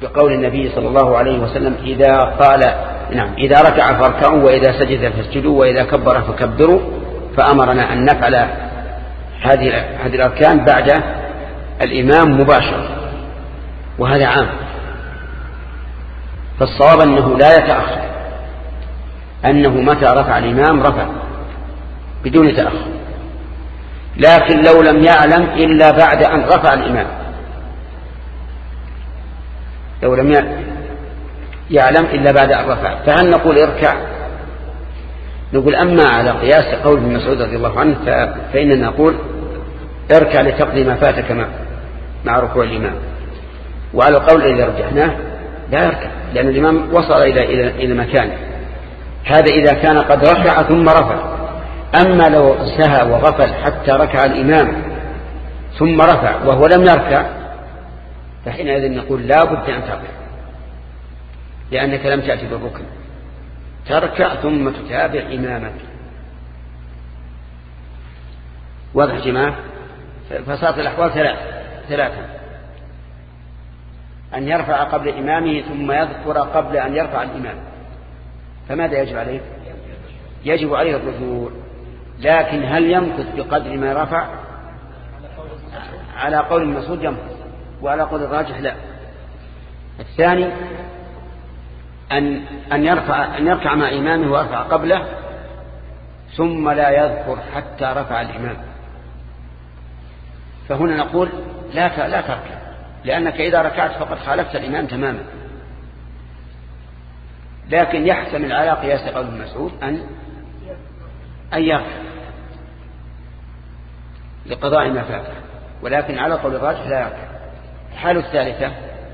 بقول النبي صلى الله عليه وسلم إذا قال نعم إذا ركع فاركعوا وإذا سجد فاسجدوا وإذا كبر فكبروا، فأمرنا أن نفعل هذه الأركان بعد الإمام مباشرة، وهذا عام. فالصواب أنه لا يتأخر، أنه متى رفع الإمام رفع بدون تأخر، لكن لو لم يعلم إلا بعد أن رفع الإمام، لو لم يعلم إلا بعد أن رفع، فهل نقول اركع؟ نقول أما على قياس قول ابن مسعود رضي الله عنه فإننا نقول اركع لتقضي ما فاتك مع ركوع الإمام. وعلى القول الذي رجحناه لا يركع، لأن الإمام وصل إلى مكانه، هذا إذا كان قد ركع ثم رفع. أما لو سهى وغفل حتى ركع الإمام ثم رفع وهو لم يركع، فحينئذ نقول لا بد أن تركع، لأنك لم تأتي بالركن، تركع ثم تتابع إمامك. واضح جماعة؟ فصارت الأحوال ثلاثة: أن يرفع قبل إمامه ثم يذكر قبل أن يرفع الإمام، فماذا يجب عليه؟ يجب عليه الرجوع، لكن هل يمكث بقدر ما رفع؟ على قول المسعود يمكث، وعلى قول الراجح لا. الثاني أن يركع مع إمامه ويرفع قبله ثم لا يذكر حتى رفع الإمام، فهنا نقول لا تركع، لأنك إذا ركعت فقد خالفت الإمام تماما. لكن يحتمل على قياس قول المسعود أن يركع لقضاء ما فاته، ولكن على قول الراجح لا يركع. الحالة الثالثة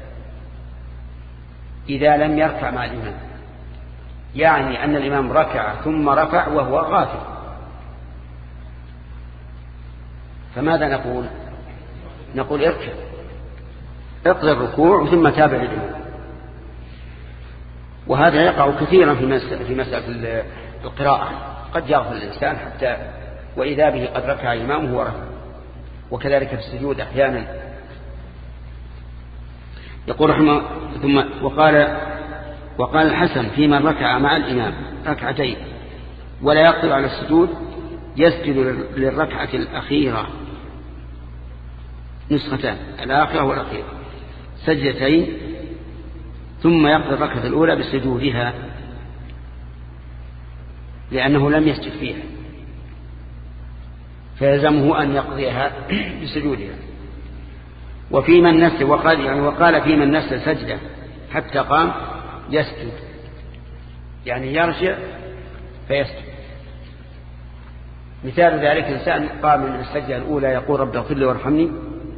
إذا لم يركع مع الإمام، يعني أن الإمام ركع ثم رفع وهو غافل، فماذا نقول؟ نقول اركع، اقضي الركوع ثم تابع الإمام. وهذا يقع كثيرا في مسألة القراءة، قد يغفل الإنسان حتى وإذا به قد ركع إمامه ورفع، وكذلك في السجود أحيانا. يقول رحمه ثم وقال الحسن في من ركع مع الإمام ركعتين ولا يقدر على السجود يسجد للركعة الأخيرة، نسختان الآخرة والأخيرة، سجدتين ثم يقضي الركعة الأولى بسجودها لأنه لم يسجد فيها، فيلزمه أن يقضيها بسجودها. وفي من نسي وقال في من نسي سجدة حتى قام يسجد، يعني يرجع فيسجد. مثال ذلك إنسان قام من السجدة الأولى يقول رب اغفر لي وارحمني،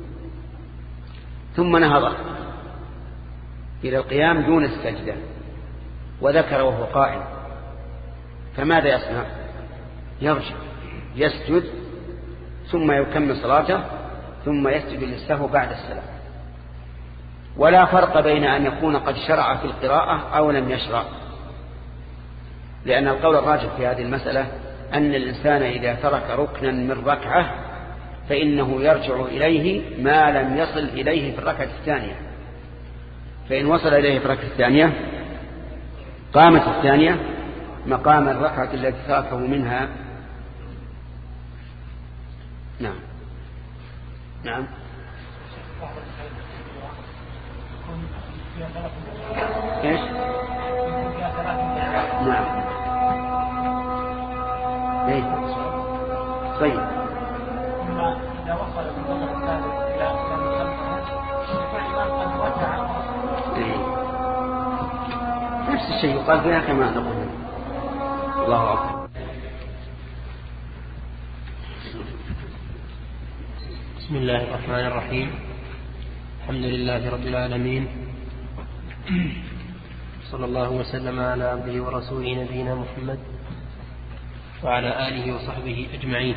ثم نهض إلى القيام دون السجدة وذكر وهو قائم، فماذا يصنع؟ يرجع يسجد ثم يكمل صلاته ثم يسجد للسهو بعد السلام. ولا فرق بين أن يكون قد شرع في القراءة أو لم يشرع، لأن القول الراجح في هذه المسألة أن الإنسان إذا ترك ركنا من ركعة فإنه يرجع إليه ما لم يصل إليه في الركعة الثانية، فإن وصل إليه في الركعة الثانية قامت الثانية مقام الركعة التي تركه منها. نعم نعم ايش؟ نعم ايه طيب. إذا وصل بالوضع الثالث إلى الإمام قد ركع نفس الشيء يقال فيها كما نقول. الله أكبر. بسم الله الرحمن الرحيم، الحمد لله رب العالمين، صلى الله وسلم على عبده ورسوله نبينا محمد وعلى آله وصحبه أجمعين.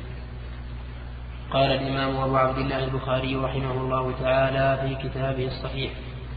قال الإمام أبو عبد الله البخاري رحمه الله تعالى في كتابه الصحيح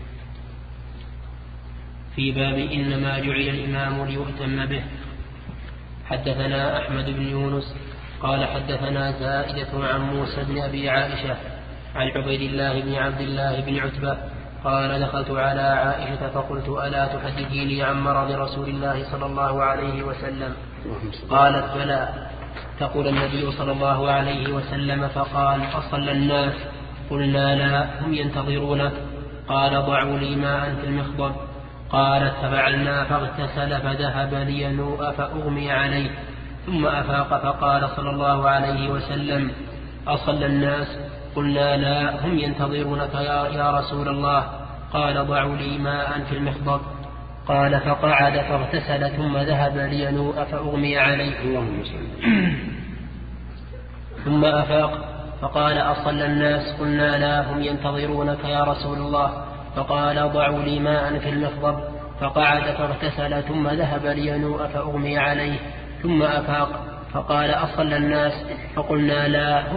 في باب إنما جعل الإمام ليؤتم به. حدثنا أحمد بن يونس قال حدثنا زائدة عن موسى بن أبي عائشة عن عبيد الله بن عبد الله بن عتبة قال دخلت على عائشة فقلت ألا تحدثيني عن مرض رسول الله صلى الله عليه وسلم؟ قالت بلى. تقول النبي صلى الله عليه وسلم فقال أصلى الناس؟ قلنا لا هم ينتظرونك. قال ضعوا لي ماء في المخضب. قالت ففعلنا فاغتسل فذهب لينوء فأغمي عليه ثم أفاق فقال صلى الله عليه وسلم أصلى الناس؟ قلنا لا هم ينتظرونك يا رسول الله. قال ضعوا لي ماء في المخضب. قال فقعد فاغتسل ثم ذهب لينوء فأغمي عليه ثم أفاق فقال أصلى الناس؟ قلنا لا هم ينتظرونك يا رسول الله. فقال ضعوا لي ماء في المخضب. فقعد فاغتسل ثم ذهب لينوء فأغمي عليه ثم أفاق فقال أصلى الناس؟ فقلنا لا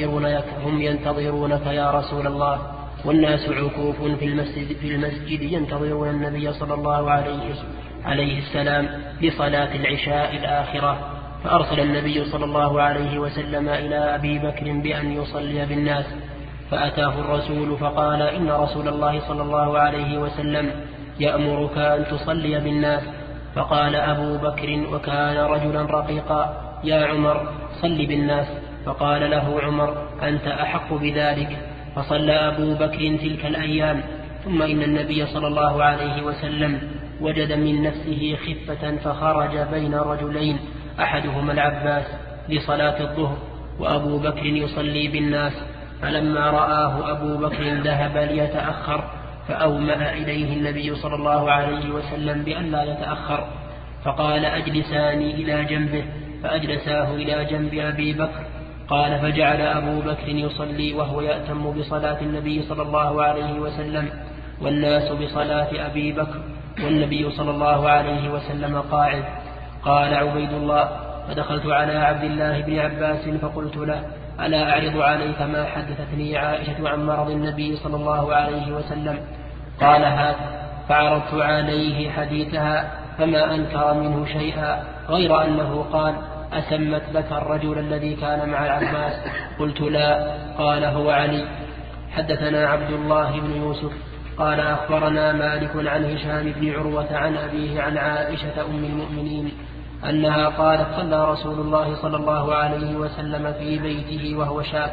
هم ينتظرونك يا رسول الله. والناس عكوف في المسجد ينتظرون النبي صلى الله عليه السلام لصلاة العشاء الآخرة. فأرسل النبي صلى الله عليه وسلم إلى أبي بكر بأن يصلي بالناس. فأتاه الرسول فقال إن رسول الله صلى الله عليه وسلم يأمرك أن تصلي بالناس. فقال أبو بكر وكان رجلا رقيقا يا عمر صل بالناس. فقال له عمر أنت أحق بذلك. فصلى أبو بكر تلك الأيام. ثم إن النبي صلى الله عليه وسلم وجد من نفسه خفة فخرج بين رجلين أحدهما العباس لصلاة الظهر وأبو بكر يصلي بالناس. فلما رآه أبو بكر ذهب ليتأخر فأومأ إليه النبي صلى الله عليه وسلم بأن لا يتأخر. فقال أجلساني إلى جنبه فأجلساه إلى جنب أبي بكر. قال فجعل أبو بكر يصلي وهو يأتم بصلاة النبي صلى الله عليه وسلم والناس بصلاة أبي بكر والنبي صلى الله عليه وسلم قاعد. قال عبيد الله فدخلت على عبد الله بن عباس فقلت له ألا أعرض عليك ما حدثتني عائشة عن مرض النبي صلى الله عليه وسلم؟ قال هات. فعرضت عليه حديثها فما أنكر منه شيئا غير أنه قال أسمت لك الرجل الذي كان مع العباس؟ قلت لا. قال هو علي. حدثنا عبد الله بن يوسف قال أخبرنا مالك عن هشام بن عروة عن أبيه عن عائشة أم المؤمنين أنها قالت صلى رسول الله صلى الله عليه وسلم في بيته وهو شاك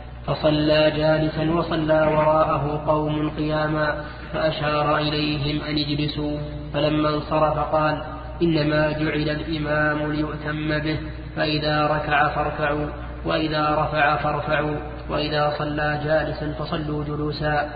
فصلى جالسا وصلى وراءه قوم قياما فأشار إليهم أن يجلسوا. فلما انصرف قال إنما جعل الإمام ليؤتم به فإذا ركع فاركعوا وإذا رفع فارفعوا وإذا صلى جالسا فصلوا جلوسا.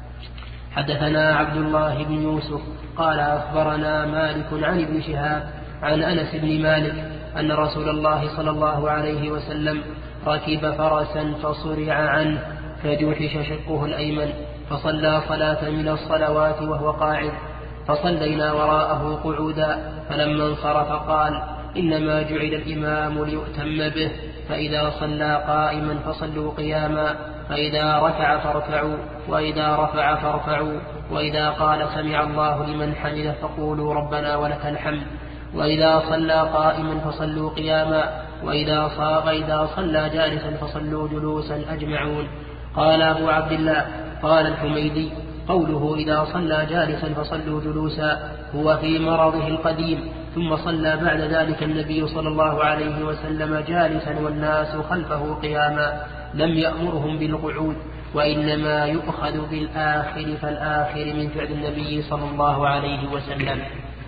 حدثنا عبد الله بن يوسف قال أخبرنا مالك عن ابن شهاب عن أنس بن مالك أن رسول الله صلى الله عليه وسلم ركب فرسا فصرع عنه فجوحش شقه الأيمن فصلى صلاة من الصلوات وهو قاعد فصلينا وراءه قعودا. فلما انصرف قال إنما جعل الإمام ليؤتم به فإذا صلى قائما فصلوا قياما فإذا ركع فاركعوا وإذا رفع فارفعوا وإذا قال سمع الله لمن حمده فقولوا ربنا ولك الحمد وإذا صلى قائما فصلوا قياما وإذا صلى جالسا فصلوا جلوسا أجمعون. قال أبو عبد الله قال الحميدي قوله إذا صلى جالسا فصلوا جلوسا هو في مرضه القديم. ثم صلى بعد ذلك النبي صلى الله عليه وسلم جالسا والناس خلفه قياما لم يأمرهم بالقعود وإنما يؤخذ بالآخر فالآخر من فعل النبي صلى الله عليه وسلم.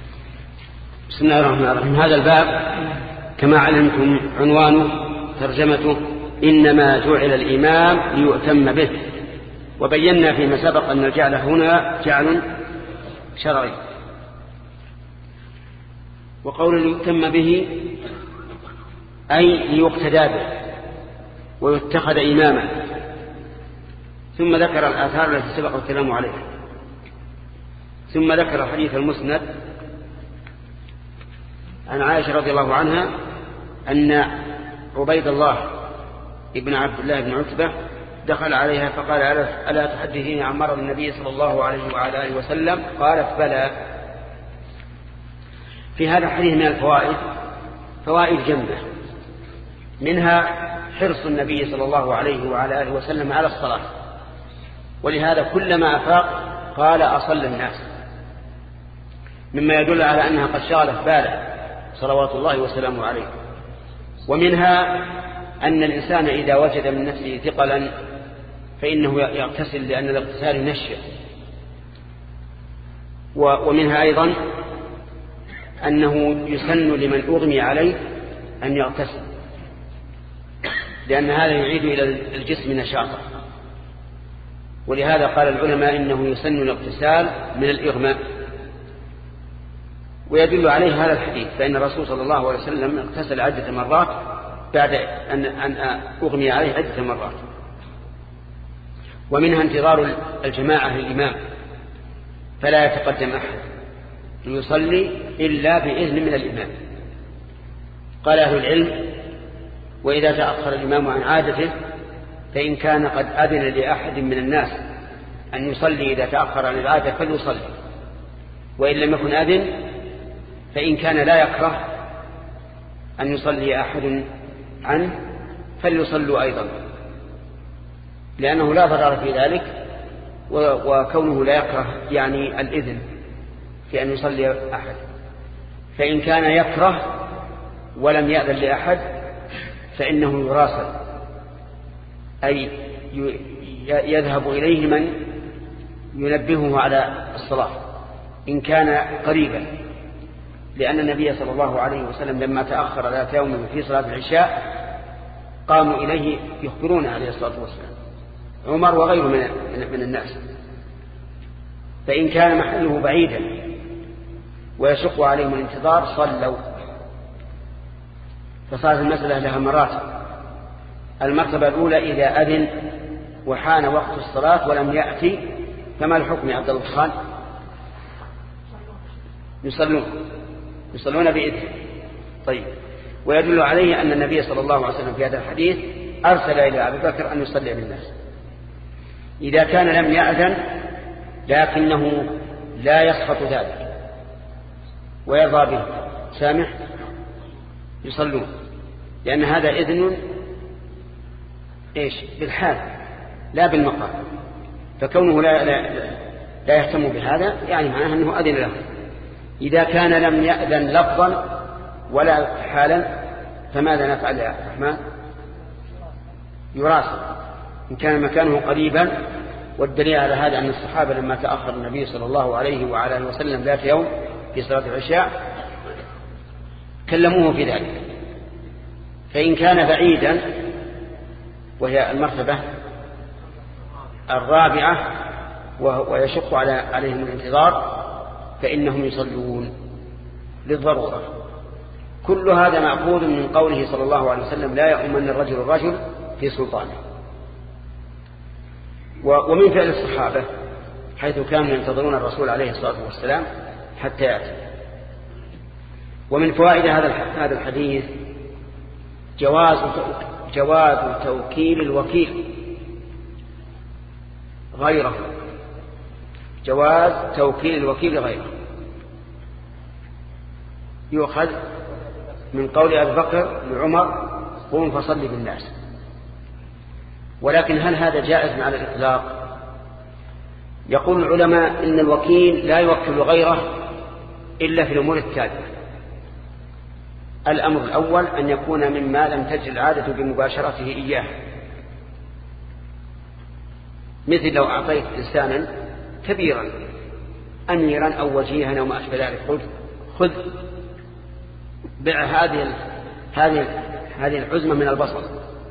بسم الله الرحمن الرحيم. هذا الباب كما علمتم عنوانه ترجمته إنما جعل الإمام ليؤتم به. وبينا فيما سبق أن الجعل هنا جعل شرعي. وقول ليؤتم به أي ليقتدى به ويتخذ إماما. ثم ذكر الآثار التي سبق الكلام عليها. ثم ذكر حديث المسند عن عائشة رضي الله عنها أن عبيد الله ابن عبد الله بن عتبة دخل عليها فقال ألا تحدثيني عن مرض النبي صلى الله عليه وعلى آله وسلم؟ قالت بلى. في هذا الحديث من الفوائد فوائد جمة، منها حرص النبي صلى الله عليه وعلى آله وسلم على الصلاة، ولهذا كلما أفاق قال أصلى الناس، مما يدل على أنها قد شغلت باله صلوات الله وسلامه عليه. ومنها أن الإنسان إذا وجد من نفسه ثقلا فإنه يغتسل، لأن الاغتسال ينشط. ومنها أيضا أنه يسن لمن أغمي عليه أن يغتسل، لأن هذا يعيد إلى الجسم نشاطا. ولهذا قال العلماء إنه يسن الاغتسال من الإغماء. ويدل عليه هذا الحديث، فإن الرسول صلى الله عليه وسلم اغتسل عدة مرات بعد أن أغمي عليه عدة مرات. ومنها انتظار الجماعة للإمام، فلا يتقدم أحد يصلي إلا بإذن من الإمام. قال أهل العلم: وإذا تأخر الإمام عن عادته فإن كان قد أذن لأحد من الناس أن يصلي إذا تأخر عن العادة فليصلي، وإن لم يكن أذن فإن كان لا يكره أن يصلي أحد عنه فليصلوا أيضا، لأنه لا ضرر في ذلك، وكونه لا يكره يعني الإذن في أن يصلي أحد. فإن كان يكره ولم يأذن لأحد فإنه يراسل، أي يذهب إليه من ينبهه على الصلاة إن كان قريبا، لأن النبي صلى الله عليه وسلم لما تأخر ذات يوم في صلاة العشاء قاموا إليه يخبرون عليه الصلاة والسلام، عمر وغيره من الناس. فإن كان محله بعيدا ويشق عليهم الانتظار صلوا. فصارت المسألة لها مراتب. المرتبة الأولى: إذا أذن وحان وقت الصلاة ولم يأتي فما الحكم يا عبد الله خان؟ يصلون بإذن. طيب. ويدل عليه أن النبي صلى الله عليه وسلم في هذا الحديث أرسل إلى أبي بكر أن يصلي بالناس. إذا كان لم يأذن لكنه لا يسخط ذلك ويرضى به سامح يصلون، لأن هذا إذن بالحال لا بالمقام، فكونه لا يهتم بهذا يعني معناه أنه أذن له. إذا كان لم يأذن لفظا ولا حالا فماذا نفعل يا الرحمن؟ يراسل إن كان مكانه قريبا. والدليل على هذا أن الصحابة لما تأخر النبي صلى الله عليه وعلى آله وسلم ذات يوم في صلاة العشاء كلموه في ذلك. فإن كان بعيدا وهي المرتبة الرابعة ويشق عليهم الانتظار فإنهم يصلون للضرورة. كل هذا مأخوذ من قوله صلى الله عليه وسلم: لا يؤمن الرجل في سلطانه. ومن فعل الصحابة حيث كانوا ينتظرون الرسول عليه الصلاة والسلام حتى يأتي. ومن فوائد هذا الحديث جواز توكيل الوكيل غيره، جواز توكيل الوكيل غيره. يؤخذ من قول أبي بكر لعمر: قوم فصلي بالناس. ولكن هل هذا جائز على الإطلاق؟ يقول العلماء إن الوكيل لا يوكل غيره إلا في الأمور التالية: الأمر الأول أن يكون مما لم تجر العادة بمباشرته إياه، مثل لو أعطيت إنسانا كبيرا أميرا أو وجيها أو ما أشبه ذلك، قلت: خذ بيع هذه العزمة من البصل،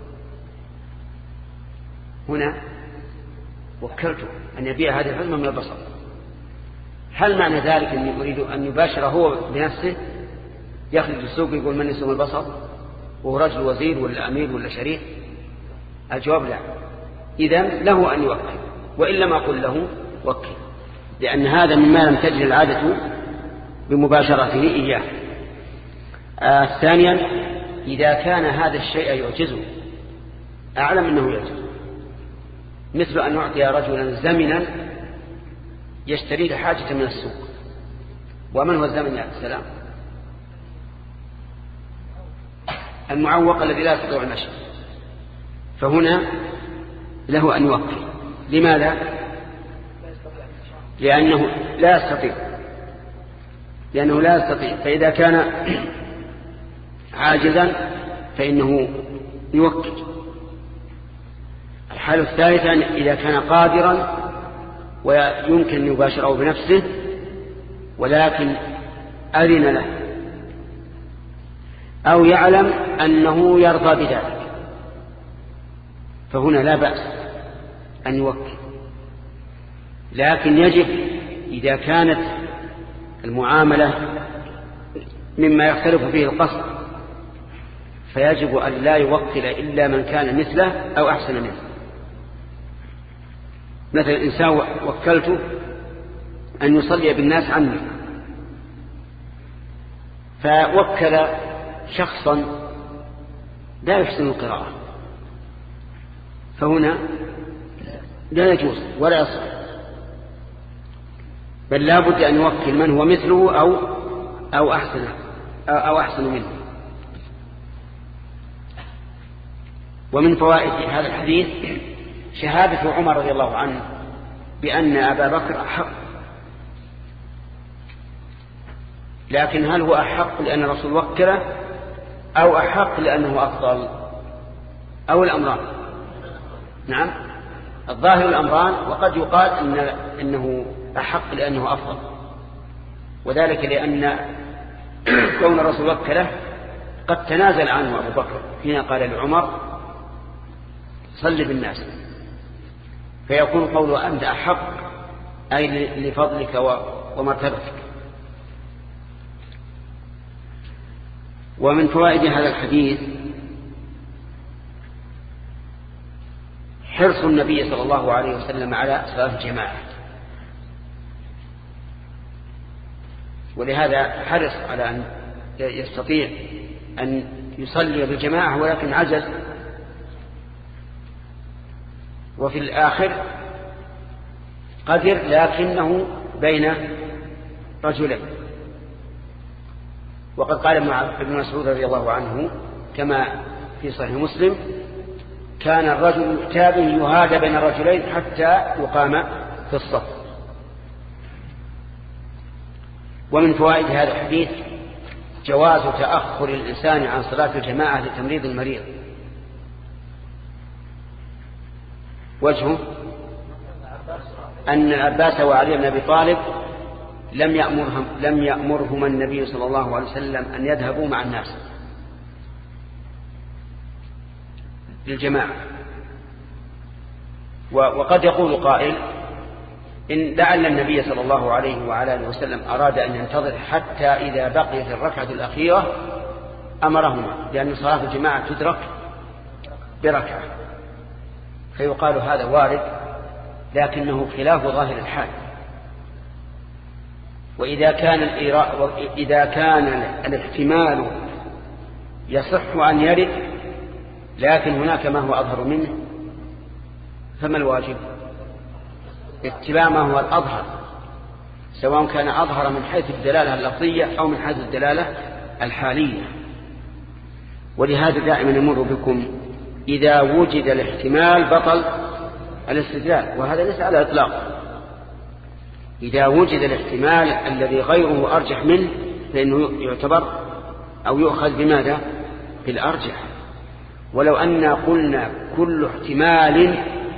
هنا وكلته أن يبيع هذه العزمة من البصل. هل معنى ذلك أني أريد أن يباشر هو بنفسه يخرج السوق يقول: من يسوم البصل، وهو رجل وزير ولا أمير ولا شريف؟ الجواب لا. إذن له أن يوكل، وإن لم أقل له وكل، لأن هذا مما لم تجري العادة بمباشرته إياه. ثانيا: إذا كان هذا الشيء يعجزه، أعلم أنه يعجز، مثل أن نعطي رجلا زمنا يشتري لحاجة من السوق. ومن هو الزمن يا السلام؟ المعوق الذي لا يستطيع المشي. فهنا له أن يوكل. لماذا؟ لأنه لا يستطيع فإذا كان عاجزا فإنه يوكل. الحالة الثالثة إذا كان قادرا ويمكن أن يباشره بنفسه ولكن أذن له أو يعلم أنه يرضى بذلك فهنا لا بأس أن يوكل. لكن يجب إذا كانت المعاملة مما يختلف فيه القصد فيجب أن لا يوكل إلا من كان مثله أو أحسن منه. مثل الإنسان وكلته أن يصلي بالناس عني فوكل شخصا لا يحسن القراءة فهنا لا يجوز ولا يصح، بل لا بد أن يوكل من هو مثله أو أحسن منه. ومن فوائد هذا الحديث شهادة عمر رضي الله عنه بأن أبا بكر أحق، لكن هل هو أحق لأن الرسول وكله أو أحق لأنه أفضل أو الأمران؟ نعم الظاهر الأمران، وقد يقال إنه أحق لأنه أفضل، وذلك لأن كون الرسول وكله قد تنازل عنه أبو بكر حين قال لعمر صل بالناس، فيكون قوله أنت أحق أي لفضلك ومرتبتك. ومن فوائد هذا الحديث حرص النبي صلى الله عليه وسلم على صلاة الجماعة، ولهذا حرص على أن يستطيع أن يصلي بالجماعة ولكن عجز. وفي الآخر قدر لكنه بين رجلين، وقد قال ابن مسعود رضي الله عنه كما في صحيح مسلم كان الرجل يؤتى به يهادى بين الرجلين حتى يقام في الصف. ومن فوائد هذا الحديث جواز تأخر الإنسان عن صلاة الجماعة لتمريض المريض. وجهه أن العباس وعلي بن أبي طالب لم يأمرهما النبي صلى الله عليه وسلم أن يذهبوا مع الناس للجماعة. وقد يقول قائل إن لعل النبي صلى الله عليه وعلى آله وسلم أراد أن ينتظر حتى إذا بقيت الركعة الأخيرة أمرهما، لأن صلاة الجماعة تدرك بركعة، فيقال هذا وارد لكنه خلاف ظاهر الحال. وإذا كان الاحتمال يصح أن يرد لكن هناك ما هو أظهر منه فما الواجب؟ اتباع ما هو الأظهر، سواء كان أظهر من حيث الدلالة اللفظية أو من حيث الدلالة الحالية. ولهذا دائما نمر بكم إذا وجد الاحتمال بطل الاستدلال، وهذا ليس على الإطلاق. إذا وجد الاحتمال الذي غيره أرجح منه فإنه يعتبر أو يؤخذ بماذا؟ بالأرجح. ولو أننا قلنا كل احتمال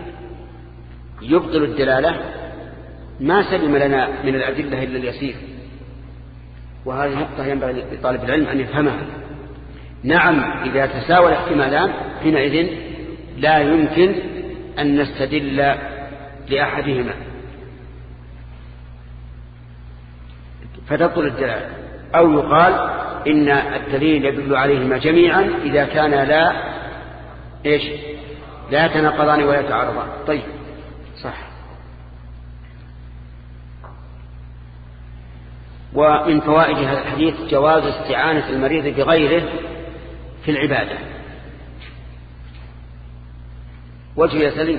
يبطل الدلالة ما سلم لنا من الأدلة إلا اليسير، وهذه نقطة ينبغي لطالب العلم أن يفهمها. نعم إذا تساوى الاحتمالان حينئذ لا يمكن أن نستدل لأحدهما فتبطل الدلالة، أو يقال إن الدليل يدل عليهما جميعا إذا كان لا يتناقضان ولا يتعارضان. طيب صح. ومن فوائد هذا الحديث جواز استعانة المريض بغيره في العبادة. وجه يا سليم.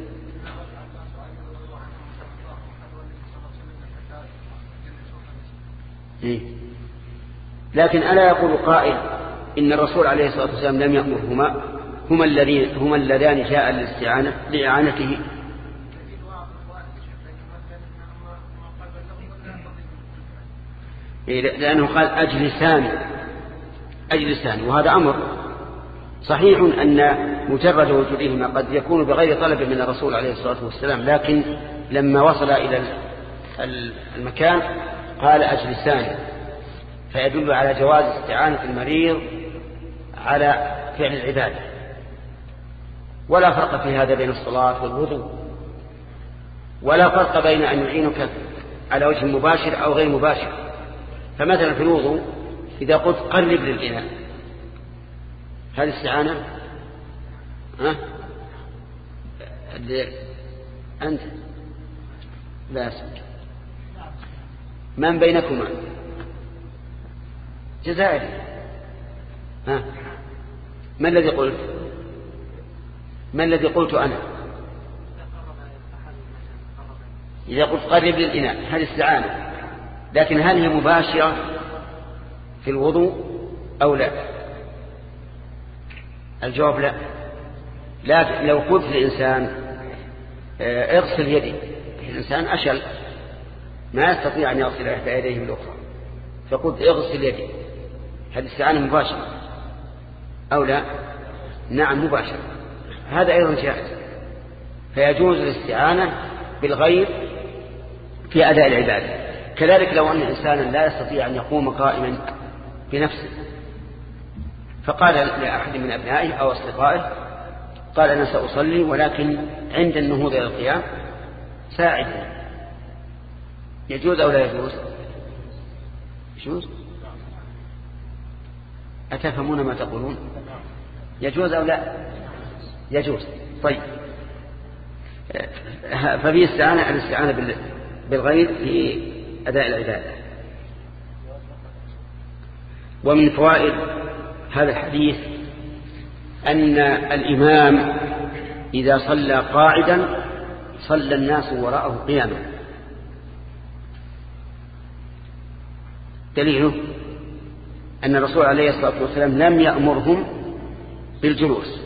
لكن ألا يقول قائل إن الرسول عليه الصلاة والسلام لم يأمرهما، هما اللذان جاء للاستعانة لإعانته. لأنه قال أجلسان، وهذا أمر صحيح أن مجرد وجودهما قد يكون بغير طلب من الرسول عليه الصلاة والسلام، لكن لما وصل إلى المكان قال أجلسان، فيدل على جواز استعانة المريض على فعل العبادة. ولا فرق في هذا بين الصلاة والوضوء، ولا فرق بين أن يعينك على وجه مباشر أو غير مباشر. فمثلا في الوضوء إذا قلت قرب للإناء، هذه استعانة؟ أنت لا أسمك. من بينكما؟ جزائري. ما الذي قلت؟ ما الذي قلت أنا؟ إذا قلت قرب للإناء هذه استعانة، لكن هل هي مباشرة في الوضوء أو لا؟ الجواب لا. لكن لو قلت للإنسان اغسل يدي، الإنسان أشل ما يستطيع أن يغسل إحدى يديه بالأخرى، فقلت اغسل يدي، هذه استعانة مباشرة أو لا؟ نعم مباشرة، هذا أيضا جائز. فيجوز الاستعانة بالغير في أداء العبادة. كذلك لو أن إنسانا لا يستطيع أن يقوم قائما بنفسه، فقال لأحد من أبنائه أو أصدقائه، قال أنا سأصلي ولكن عند النهوض إلى القيام ساعدني، يجوز أو لا يجوز؟ يجوز. أتفهمون ما تقولون؟ يجوز أو لا؟ يجوز. طيب، ففي الاستعانة بالغير في أداء العبادة. ومن فوائد هذا الحديث أن الإمام إذا صلى قاعدا صلى الناس وراءه قياما. دليله أن الرسول عليه الصلاة والسلام لم يأمرهم بالجلوس،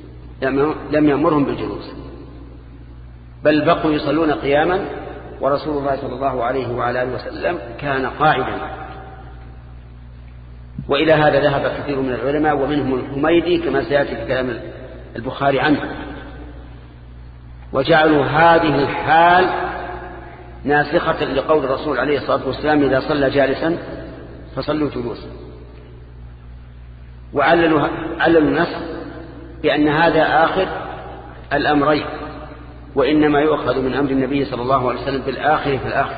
بل بقوا يصلون قياما، ورسول الله صلى الله عليه وعلى آله وسلم كان قاعدا. وإلى هذا ذهب كثير من العلماء ومنهم الحميدي كما سيأتي في كلام البخاري عنه، وجعلوا هذه الحال ناسخة لقول الرسول عليه الصلاة والسلام إذا صلى جالسا فصلوا جلوسا، وعللوا النص بأن هذا آخر الأمرين، وإنما يؤخذ من أمر النبي صلى الله عليه وسلم بالآخر في الآخر.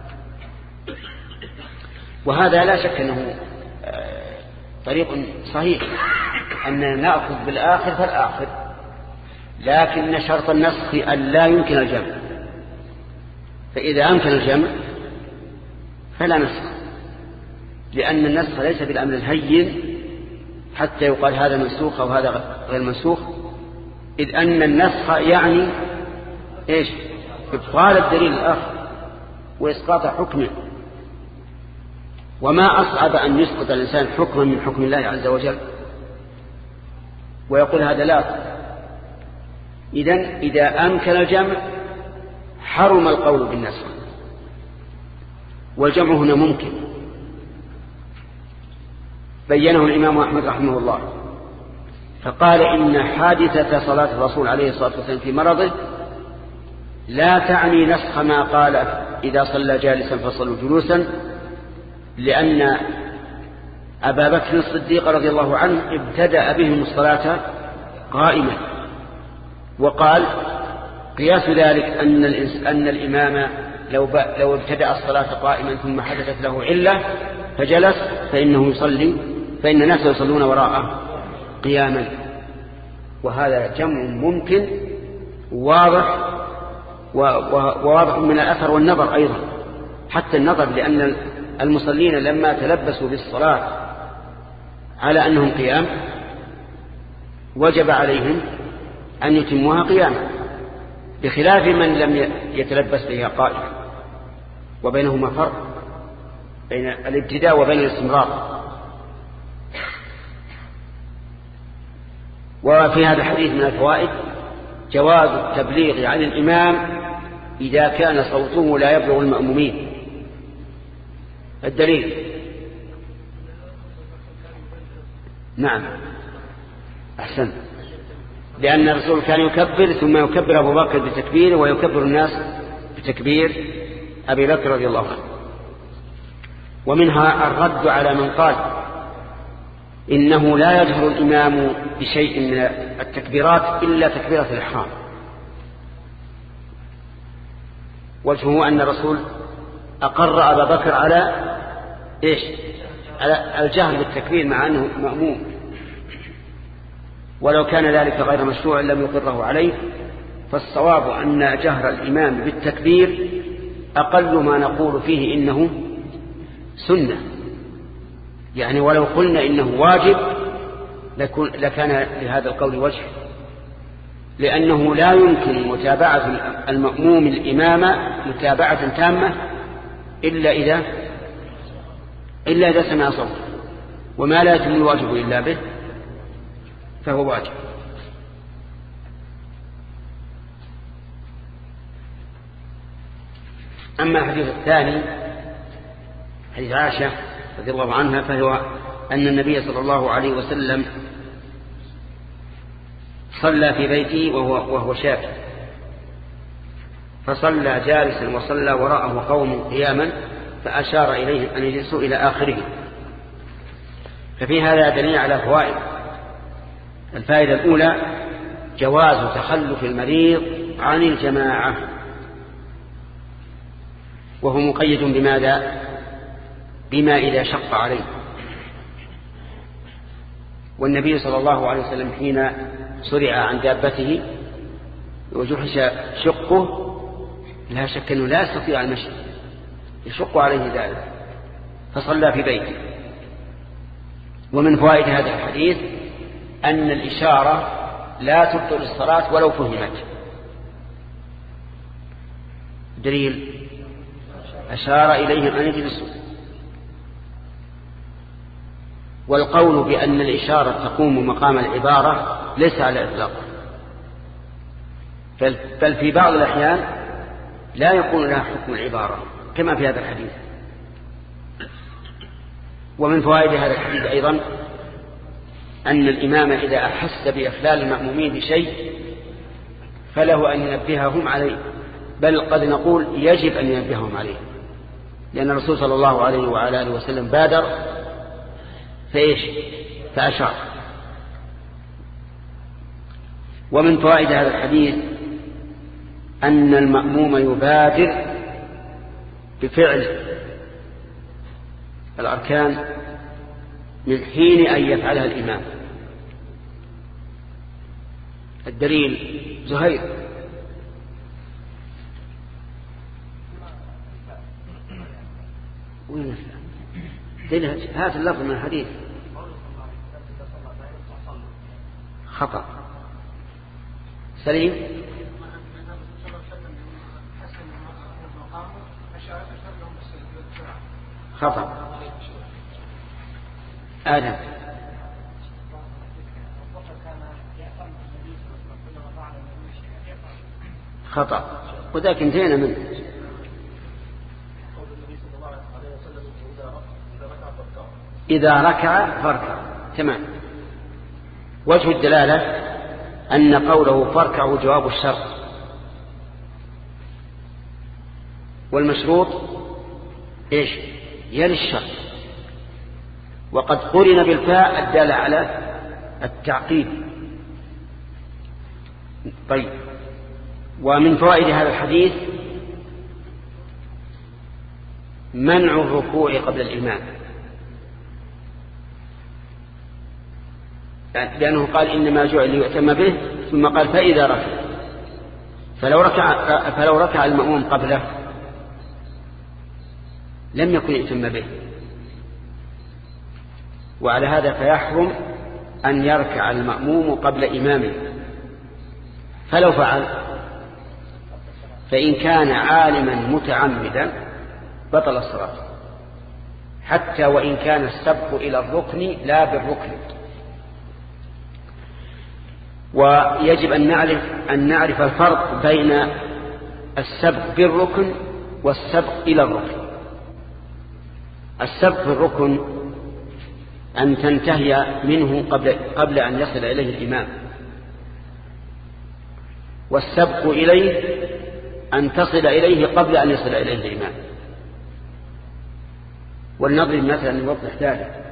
وهذا لا شك أنه طريق صحيح أننا نأخذ بالآخر فالآخر، لكن شرط النسخ أن لا يمكن الجمع، فإذا أمكن الجمع فلا نسخ، لأن النسخ ليس بالأمر الهين حتى يقال هذا منسوخ أو هذا غير منسوخ، إذ أن النسخ يعني إيش؟ إبطال الدليل الآخر وإسقاط حكمه. وما أصعب أن يسقط الإنسان حكما من حكم الله عز وجل ويقول هذا لا. إذا أمكن الجمع حرم القول بالنسخ، والجمع هنا ممكن، بينه الإمام أحمد رحمه الله، فقال إن حادثة صلاة الرسول عليه الصلاة والسلام في مرضه لا تعني نسخ ما قال إذا صلى جالسا فصلوا جلوسا، لأن أبا بكر الصديق رضي الله عنه ابتدأ بهم الصلاة قائما، وقال قياس ذلك أن الإمام لو ابتدأ الصلاة قائما ثم حدثت له علة فجلس فإنه يصلي، فإن الناس يصلون وراءه قياما. وهذا جمع ممكن وواضح من الأثر والنظر أيضا، حتى النظر، لأن المصلين لما تلبسوا بالصلاة على أنهم قيام وجب عليهم أن يتموها قياما، بخلاف من لم يتلبس بها قائما، وبينهما فرق بين الابتداء وبين الاستمرار. وفي هذا الحديث من الفوائد جواز التبليغ عن الإمام إذا كان صوته لا يبلغ المأمومين، الدليل. نعم أحسن، لأن الرسول كان يكبر ثم يكبر أبو بكر بتكبيره ويكبر الناس بتكبير أبي بكر رضي الله عنه. ومنها الرد على من قال إنه لا يجهر الإمام بشيء من التكبيرات إلا تكبيرة الإحرام. وجهه أن الرسول أقر أبا بكر على إيش؟ على الجهر بالتكبير مع أنه مأموم، ولو كان ذلك غير مشروع لم يقره عليه. فالصواب أن جهر الإمام بالتكبير أقل ما نقول فيه إنه سنة، يعني ولو قلنا إنه واجب لكان لهذا القول وجه، لأنه لا يمكن متابعة المأموم الإمام متابعة تامة إلا إذا سمع صوت، وما لا يتم الواجب إلا به فهو واجب. أما الحديث الثاني حديث عائشة رضي الله عنها، فهو أن النبي صلى الله عليه وسلم صلى في بيته وهو شاكي، فصلى جالسا وصلى وراءه قوم قياما فأشار إليهم أن يجلسوا إلى آخره. ففي هذا دليل على فوائد. الفائدة الأولى جواز تخلف المريض عن الجماعة، وهو مقيد بماذا؟ بما إذا شق عليه. والنبي صلى الله عليه وسلم حين سرع عن دابته وجحش شقه لا شك أنه لا يستطيع المشي، يشق عليه ذلك، فصلى في بيته. ومن فوائد هذا الحديث أن الإشارة لا تبطل الصلاة ولو فهمت. دليل أشار إليهم أن يجلسوا. والقول بأن الإشارة تقوم مقام العبارة ليس على إطلاق، بل في بعض الأحيان لا يكون لها حكم العبارة كما في هذا الحديث. ومن فوائد هذا الحديث أيضا أن الإمام إذا أحس بإخلال المأمومين بشيء فله أن ينبههم عليه، بل قد نقول يجب أن ينبههم عليه، لأن الرسول صلى الله عليه وعلى آله وسلم بادر فأشار. ومن فوائد هذا الحديث أن المأموم يبادر بفعل الأركان من حين أن يفعلها الإمام. الدليل زهير. هذا اللفظ من الحديث خطأ. سليم. خطأ. آدم. خطأ، وذاك انتهينا منه. إذا ركع فاركع. تمام. وجه الدلالة أن قوله فاركعوا جواب الشرط، والمشروط إيش؟ يلي الشرط، وقد قرن بالفاء الدالة على التعقيد. طيب. ومن فوائد هذا الحديث منع الركوع قبل الإمام، لأنه قال إنما جعل ليؤتم به، ثم قال فإذا ركع، فلو ركع المأموم قبله لم يكن يؤتم به، وعلى هذا فيحرم أن يركع المأموم قبل إمامه. فلو فعل فإن كان عالما متعمدا بطل الصلاة، حتى وإن كان السبق إلى الركن لا بالركن. ويجب أن نعرف الفرق بين السبق بالركن والسبق إلى الركن. السبق الركن أن تنتهي منه قبل أن يصل إليه الإمام، والسبق إليه أن تصل إليه قبل أن يصل إليه الإمام. ولنضرب مثلا نوضح ذلك.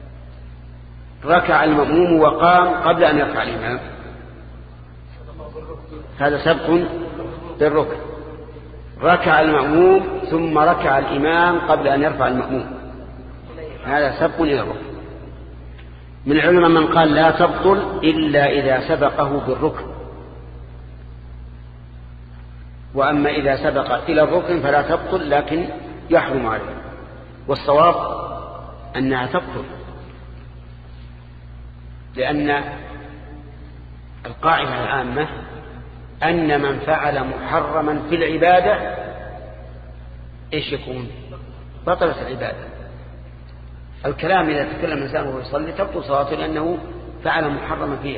ركع المأموم وقام قبل أن يركع الإمام، هذا سبق بالركن. ركع المأموم ثم ركع الإمام قبل أن يرفع المأموم، هذا سبق إلى الركن. من العلماء من قال لا تبطل إلا إذا سبقه بالركن، وأما إذا سبق إلى الركن فلا تبطل لكن يحرم عليه. والصواب أنها تبطل، لأن القاعدة العامة أن من فعل محرما في العبادة إيش يكون؟ بطلت العبادة. الكلام إذا تكلم الإنسان وهو يصلي تبطل صلاته لأنه فعل محرما فيها.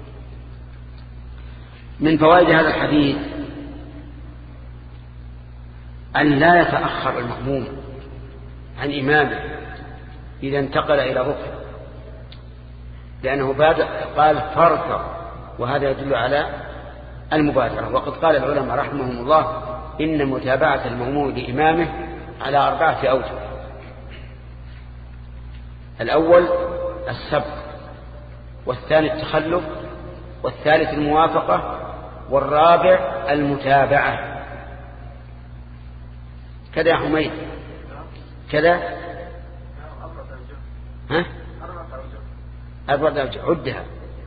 من فوائد هذا الحديث أن لا يتأخر المأموم عن إمامه إذا انتقل إلى ركن، لأنه قال فاركع، وهذا يدل على المبادرة. وقد قال العلماء رحمهم الله إن متابعة المأموم لإمامه على 4 أوجه. الأول السبق، والثاني التخلف، والثالث الموافقة، والرابع المتابعة. كذا يا حميد كذا 4 أوجه عدها.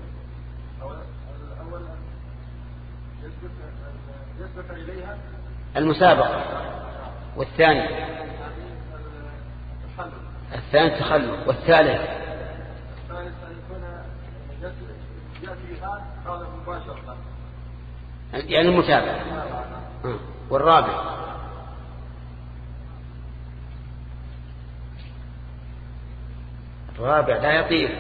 المسابقة، والثاني التخلف، والثالث يعني المتابعة، والرابع لا يطير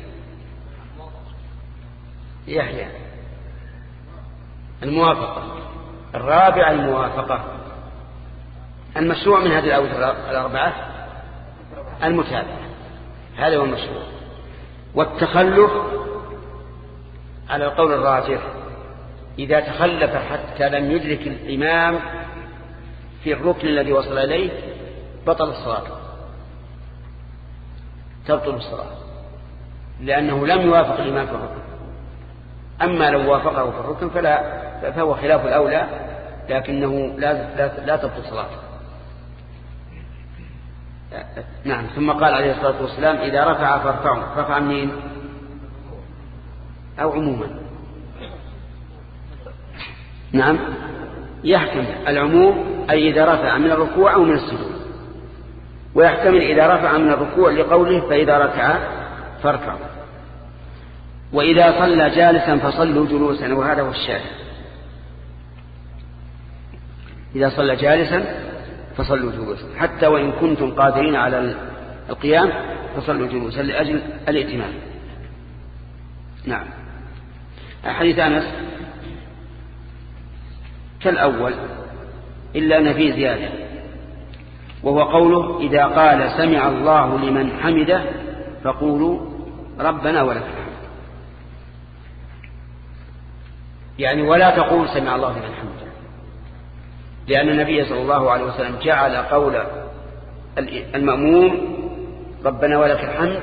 يحيى. الموافقة، الرابع الموافقة. المشروع من هذه الأوجه 4 المتابعة، هذا هو المشروع. والتخلف على القول الراجح إذا تخلف حتى لم يدرك الإمام في الركن الذي وصل إليه بطل الصلاة، تبطل الصلاة، لأنه لم يوافق الإمام في الركن. أما لو وافقه في الركن فهو خلاف الأولى، لكنه لا تبطل صلاته. نعم. ثم قال عليه الصلاة والسلام إذا رفع فارفعوا. رفع منين أو عموما؟ نعم يحتمل العموم أي إذا رفع من الركوع أو من السجود، ويحتمل إذا رفع من الركوع لقوله فإذا ركع فاركعوا. وإذا صلى جالسا فصلوا جلوسا، وهذا هو الشاهد. إذا صلى جالسا فصلوا جلوسا، حتى وإن كنتم قادرين على القيام فصلوا جلوسا لأجل الائتمام. نعم. حديث أنس كالأول إلا أن فيه زيادة، وهو قوله إذا قال سمع الله لمن حمده فقولوا ربنا ولك الحمد، يعني ولا تقول سمع الله لمن حمده، لأن النبي صلى الله عليه وسلم جعل قول المأموم ربنا ولك الحمد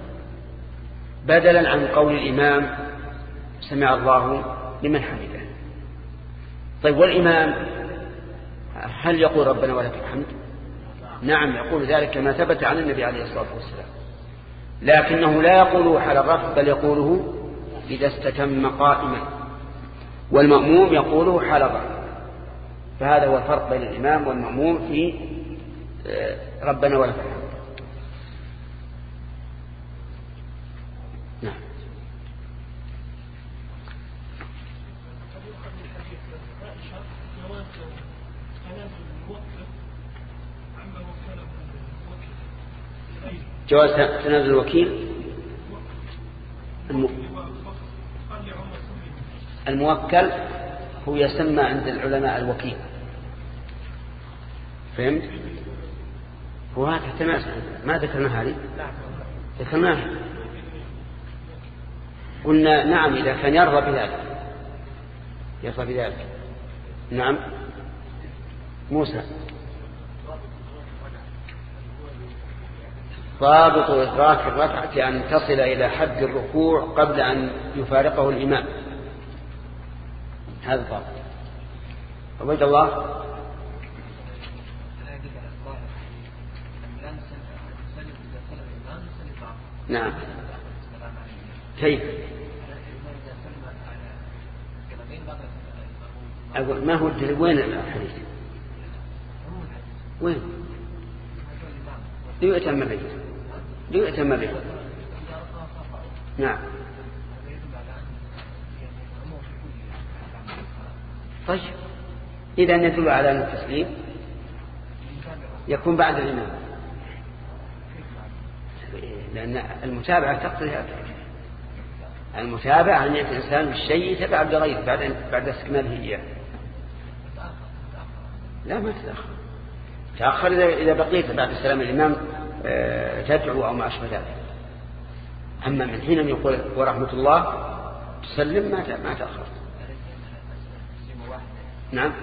بدلا عن قول الإمام سمع الله لمن حمده. طيب والإمام هل يقول ربنا ولك الحمد؟ نعم يقول ذلك كما ثبت عن النبي عليه الصلاة والسلام، لكنه لا يقوله حال الرفع بل يقوله إذا استتم قائما، والمأموم يقوله حال الرفع. فهذا هو الفرق بين الإمام والمأموم في ربنا ولك الحمد. نعم. جواز تنازل الوكيل الموكل هو يسمى عند العلماء الوكيل، فهمت؟ هو هذا ما ذكرنا هذه ذكرناها قلنا نعم إذا كان يرضى بذلك نعم. موسى ضابط إدراك الركعة أن تصل إلى حد الركوع قبل أن يفارقه الإمام، هذا ضابط. عبد الله نعم كيف أقول ما هو وين الحديث وين ليؤتم به نعم. طيب إذا يدل على أن التسليم يكون بعد الإمام، لأن المتابعة تقتضي هذا. المتابعة أن يأتي الإنسان بالشيء يتبع بغيره بعد استكماله إياه. لا ما تأخر إذا بقيت بعد السلام الإمام تدعو أو ما أشبه ذلك. أما من حين يقول ورحمة الله تسلم ما تأخر. نعم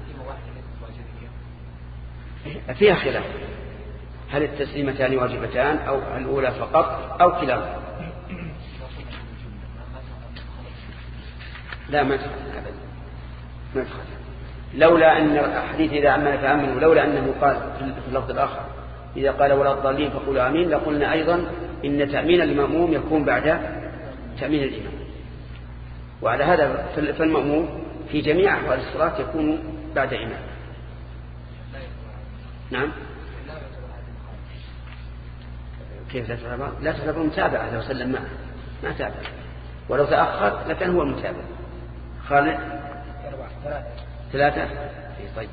فيها خلاف، هل التسليمتان واجبتان أو الأولى فقط أو كلاهما؟ لا ما تخالف لولا أن الحديث إذا أمن فأمنوا، لولا أنه قال في اللفظ الآخر إذا قال ولا الضالين فقولوا آمين، لقلنا أيضا إن تأمين المأموم يكون بعد تأمين الإمام. وعلى هذا فالمأموم في جميع أحوال الصلاة يكون بعد إمام. نعم كيف لا تعتبر متابعة لو سلم معه ما تابع، ولو تأخر لكن هو المتابع. خالد 3 طيب.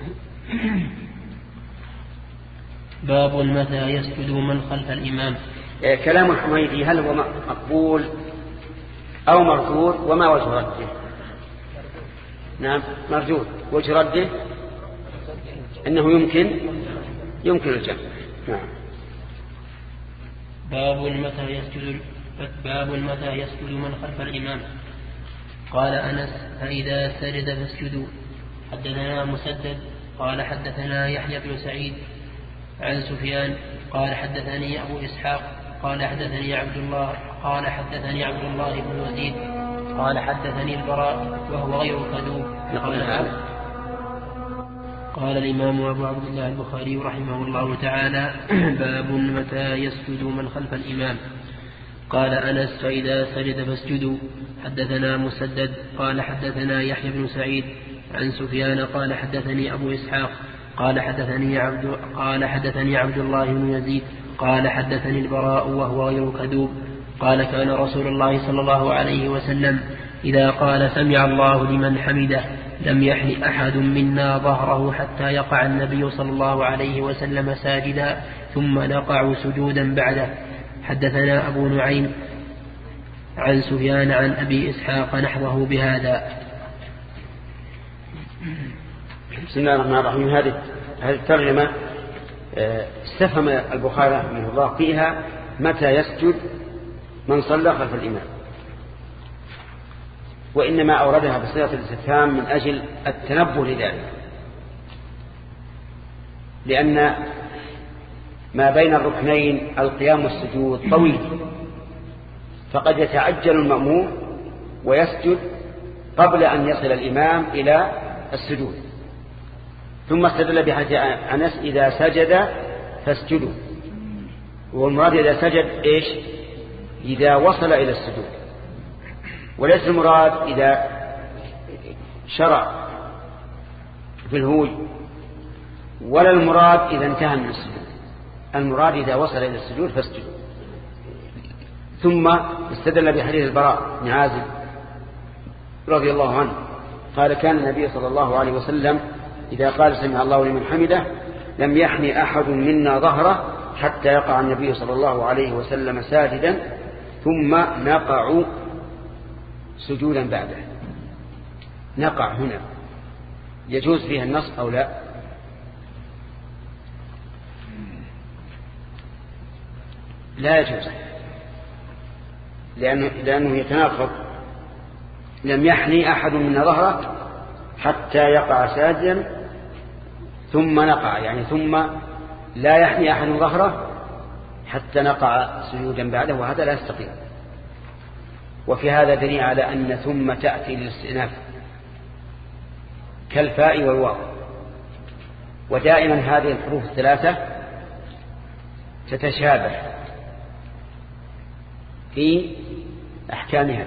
باب متى يسجد من خلف الإمام. كلام الحميدي هل هو مقبول أو مردود وما وجه رده؟ نعم مردود. وجه رده أنه يمكن الجمع. نعم. باب متى يسجد من خلف الإمام. قال أنس فإذا سجد فاسجدوا. حدثنا مسدد قال حدثنا يحيى بن سعيد عن سفيان قال حدثني أبو إسحاق قال حدثني عبد الله بن يزيد قال حدثني البراء وهو غير كذوب. قال الإمام أبو عبد الله البخاري رحمه الله تعالى باب متى يسجد من خلف الإمام. قال أنس فإذا سجد فاسجدوا. حدثنا مسدد قال حدثنا يحيى بن سعيد عن سفيان قال حدثني أبو إسحاق قال حدثني عبد الله بن يزيد قال حدثني البراء وهو غير كذوب قال كان رسول الله صلى الله عليه وسلم إذا قال سمع الله لمن حمده لم يحن أحد منا ظهره حتى يقع النبي صلى الله عليه وسلم ساجدا ثم نقع سجودا بعده. حدثنا أبو نعيم عن سفيان عن أبي إسحاق نحوه بهذا. بسم الله الرحمن الرحيم. هذه الترجمة استفهم البخاري رحمه الله فيها متى يسجد من صلى خلف الإمام، وإنما أوردها بصيغة الاستفهام من أجل التنبه لذلك، لأن ما بين الركنين القيام والسجود طويل، فقد يتعجل المأموم ويسجد قبل أن يصل الإمام إلى السجود. ثم استدل بحديث أنس إذا سجد فاسجدوا، والمراد إذا سجد إيش؟ إذا وصل إلى السجود، وليس المراد إذا شرع في الهوي، ولا المراد إذا انتهى من السجود. المراد إذا وصل إلى السجود فاسجدوا. ثم استدل بحديث البراء بن عازب رضي الله عنه قال كان النبي صلى الله عليه وسلم إذا قال سمع الله لمن حمده لم يحن أحد منا ظهره حتى يقع النبي صلى الله عليه وسلم ساجدا ثم نقع سجودا بعده. نقع هنا يجوز فيها النص أو لا؟ لا يجوز، لأنه يتناقض. لم يحني أحد من ظهره حتى يقع ساجدا ثم نقع، يعني ثم لا يحني أحد ظهره حتى نقع سجودا بعده، وهذا لا يستقيم. وفي هذا دليل على أن ثم تأتي للاستئناف كالفاء والواو. ودائما هذه الحروف الثلاثة تتشابه في أحكامها.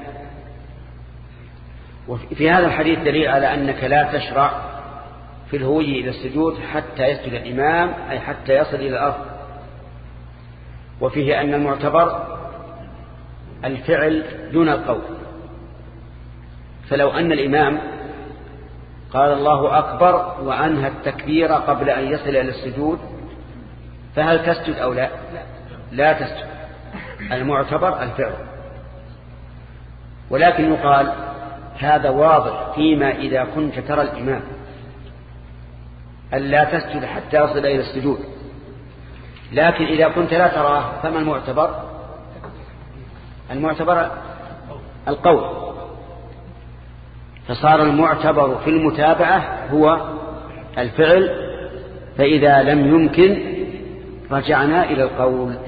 وفي هذا الحديث دليل على أنك لا تشرع في الهوي إلى السجود حتى يسجد الإمام، أي حتى يصل إلى الأرض. وفيه أن المعتبر الفعل دون القول. فلو أن الإمام قال الله أكبر وأنهى التكبير قبل أن يصل إلى السجود، فهل تسجد أو لا؟ لا تسجد. المعتبر الفعل. ولكن يقال هذا واضح فيما إذا كنت ترى الإمام ألا تسجد حتى يصل إلى السجود. لكن إذا كنت لا تراه فما المعتبر؟ المعتبر القول. فصار المعتبر في المتابعة هو الفعل، فإذا لم يمكن رجعنا إلى القول.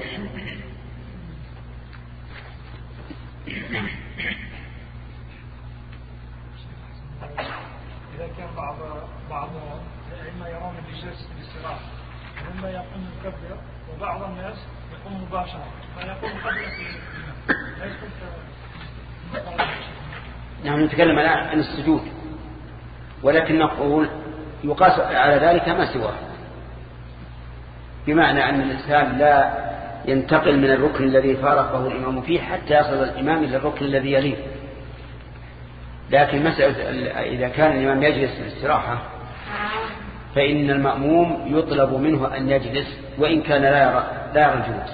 إذا كان بعض الأئمة يرون بجلسة الاستراحة وهم يقوم مكبر، وبعض الناس يقوم مباشرة فيقوم قبل لا يكون. نحن نتكلم عن السجود، ولكن نقول يقاس على ذلك ما سواه، بمعنى أن الإنسان لا ينتقل من الركن الذي فارقه الإمام فيه حتى يصل الإمام إلى الركن الذي يليه. لكن مسألة إذا كان الإمام يجلس في الاستراحة فإن المأموم يطلب منه أن يجلس وإن كان لا يرى الجلوس،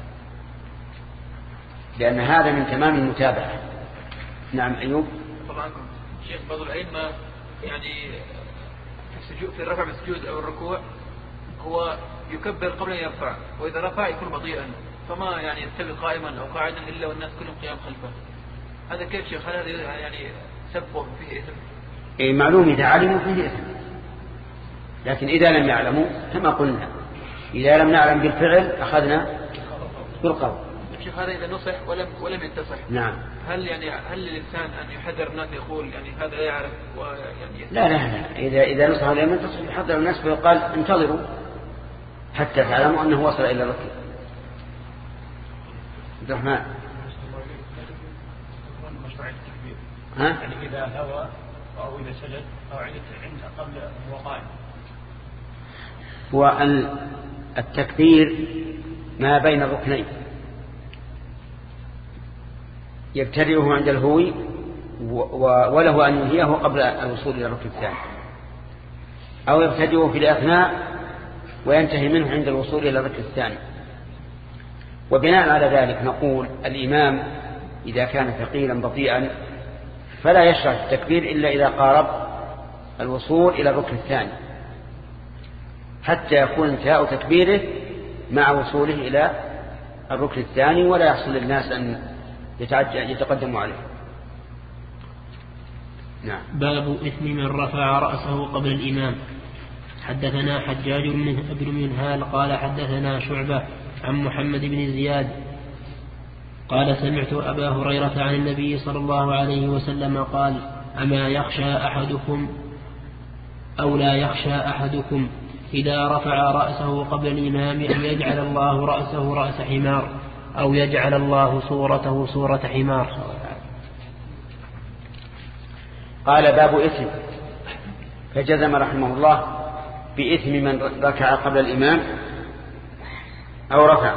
لأن هذا من تمام المتابعة. نعم أيوب. طبعا شيخ بعض الأئمة يعني في الرفع من السجود أو الركوع هو يكبر قبل أن يرفع، وإذا رفع يكون بطيئا، فما يعني يستوي قائما أو قاعدا إلا والناس كلهم قيام خلفه. هذا كيف شيخ؟ هل هذا يعني سبب فيه إثم؟ معلوم إذا علموا فيه إثم، لكن إذا لم يعلموا كما قلنا إذا لم نعلم بالفعل أخذنا بالقول. شيخ هذا إذا نصح ولم ينتصح. نعم. هل للإنسان أن يحذر الناس يقول يعني هذا لا يعرف ويعني لا إذا نصح ولم ينتصح يحذر الناس ويقال انتظروا حتى تعلموا أنه وصل إلى الركن. عبد الرحمن. يعني إذا هوى أو إذا سجد أو عند قبل وقائم. هو التكبير ما بين الركنين يبتدئه عند الهوي وله أن ينهيه قبل الوصول إلى الركن الثاني، أو يبتدئه في الأثناء وينتهي منه عند الوصول إلى الركن الثاني. وبناء على ذلك نقول الإمام إذا كان ثقيلا بطيئا فلا يشرع التكبير إلا إذا قارب الوصول إلى الركن الثاني، حتى يكون انتهاء تكبيره مع وصوله إلى الركن الثاني ولا يحصل للناس أن يتقدموا عليه. نعم. باب إثم من رفع رأسه قبل الإمام. حدثنا حجاج بن منهال قال حدثنا شعبة عن محمد بن زياد قال سمعت أبا هريرة عن النبي صلى الله عليه وسلم قال أما يخشى أحدكم أو لا يخشى أحدكم إذا رفع رأسه قبل الإمام أن يجعل الله رأسه رأس حمار أو يجعل الله صورته صورة حمار. قال باب إثم، فجزم رحمه الله بإثم من ركع قبل الإمام أو رفع،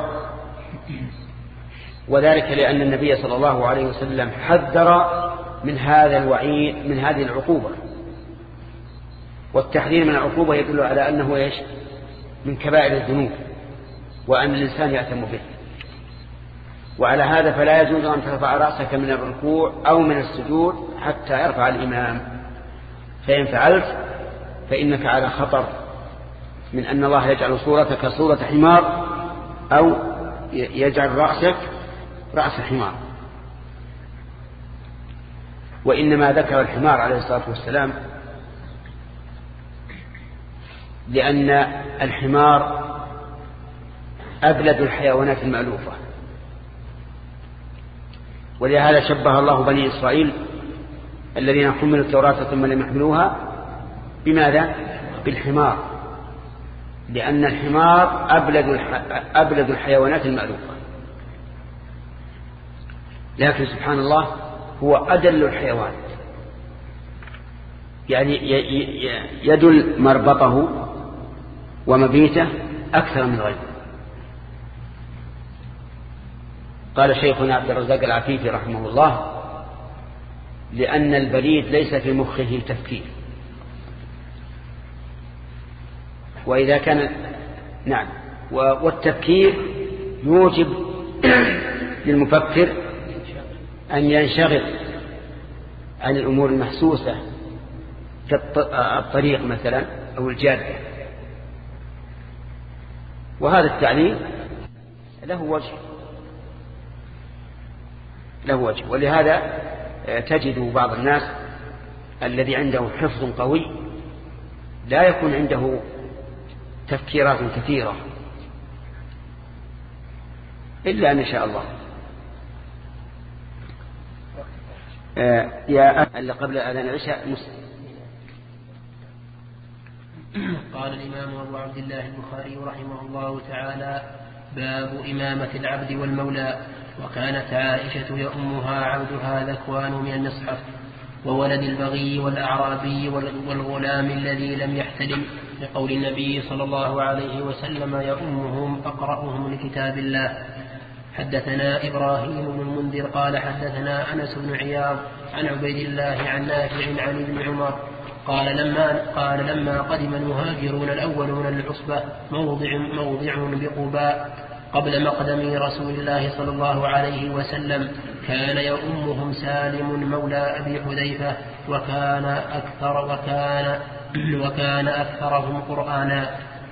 وذلك لأن النبي صلى الله عليه وسلم حذر من هذا الوعيد من هذه العقوبة، والتحذير من العقوبة يدل على أنه إيش؟ من كبائر الذنوب وأن الإنسان يأثم به. وعلى هذا فلا يجوز أن ترفع رأسك من الركوع أو من السجود حتى يرفع الإمام، فإن فعلت فإنك على خطر من أن الله يجعل صورتك صورة حمار أو يجعل رأسك رأس حمار. وإنما ذكر الحمار عليه الصلاة والسلام لأن الحمار أبلد الحيوانات المألوفة، ولهذا شبه الله بني إسرائيل الذين حملوا التوراة ثم لم يحملوها بماذا؟ بالحمار، لأن الحمار أبلد الحيوانات المألوفة. لكن سبحان الله هو أدل الحيوان، يعني يدل مربطه ومبيته أكثر من غيره. قال شيخنا عبد الرزاق العفيفي رحمه الله: لأن البليد ليس في مخه تفكير، وإذا كان نعم والتفكير يوجب للمفكر أن ينشغل عن الأمور المحسوسة كالطريق مثلا أو الجادة، وهذا التعليل له وجه. ولهذا تجد بعض الناس الذي عنده حفظ قوي لا يكون عنده تفكيرات كثيرة إلا أن شاء الله. يا اللي قبل أذان العشاء مسلم. قال الإمام أبو عبد الله البخاري رحمه الله تعالى: باب إمامة العبد والمولى. وكانت عائشة يأمها عبدها ذكوان من المصحف، وولد البغي والأعرابي والغلام الذي لم يحتلم، لقول النبي صلى الله عليه وسلم: يأمهم أقرأهم لكتاب الله. حدثنا إبراهيم بن المنذر قال حدثنا أنس بن عياض عن عبيد الله عن نافع عن ابن عمر قال لما قدم المهاجرون الأولون العصبة موضع بقباء قبل مقدم رسول الله صلى الله عليه وسلم، كان يؤمهم سالم مولى أبي حذيفة، وكان أكثرهم قرآنا.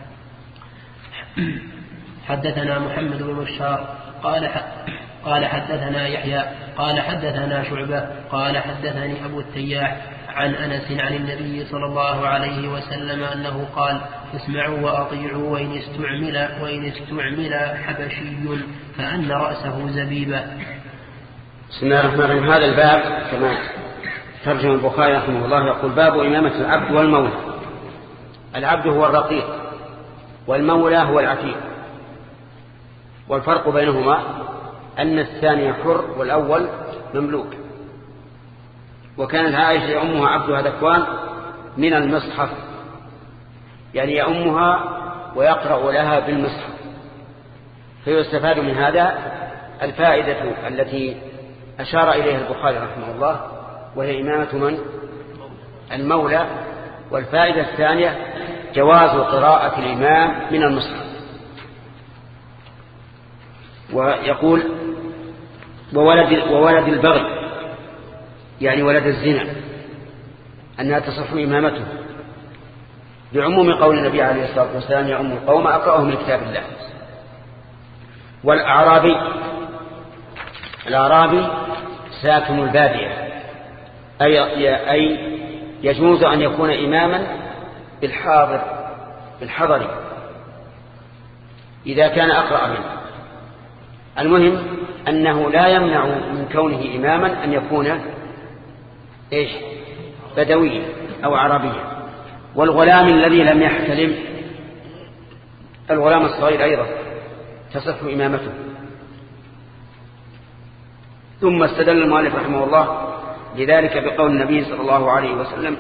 حدثنا محمد بن بشار قال حدثنا يحيى قال حدثنا شعبة قال حدثني أبو التياح عن أنس عن النبي صلى الله عليه وسلم أنه قال: اسمعوا وأطيعوا وإن استعمل حبشي فأن رأسه زبيبة. بسم الله الرحمن الرحيم. هذا الباب كما ترجم البخاري رحمه الله يقول: باب إمامة العبد والمولى. العبد هو الرقيق والمولى هو العتيق، والفرق بينهما أن الثاني حر والأول مملوك. وكانت عائشة يأمها عبدها ذكوان من المصحف، يعني يأمها ويقرأ لها بالمصحف. فيستفاد من هذا الفائدة التي أشار إليها البخاري رحمه الله، وهي إمامة من؟ المولى. والفائدة الثانية جواز قراءة الإمام من المصحف. ويقول: وولد البغي، يعني ولد الزنا، أنها تصح إمامته بعموم قول النبي عليه الصلاة والسلام: يعم القوم أقرأهم لكتاب الله. والأعرابي ساكن البادية، أي يجوز أن يكون إماما بالحضر إذا كان أقرأ منه. المهم أنه لا يمنع من كونه إماما أن يكون بدويا أو عربيا. والغلام الذي لم يحتلم، الغلام الصغير أيضا تصح إمامته. ثم استدل المؤلف رحمه الله لذلك بقول النبي صلى الله عليه وسلم: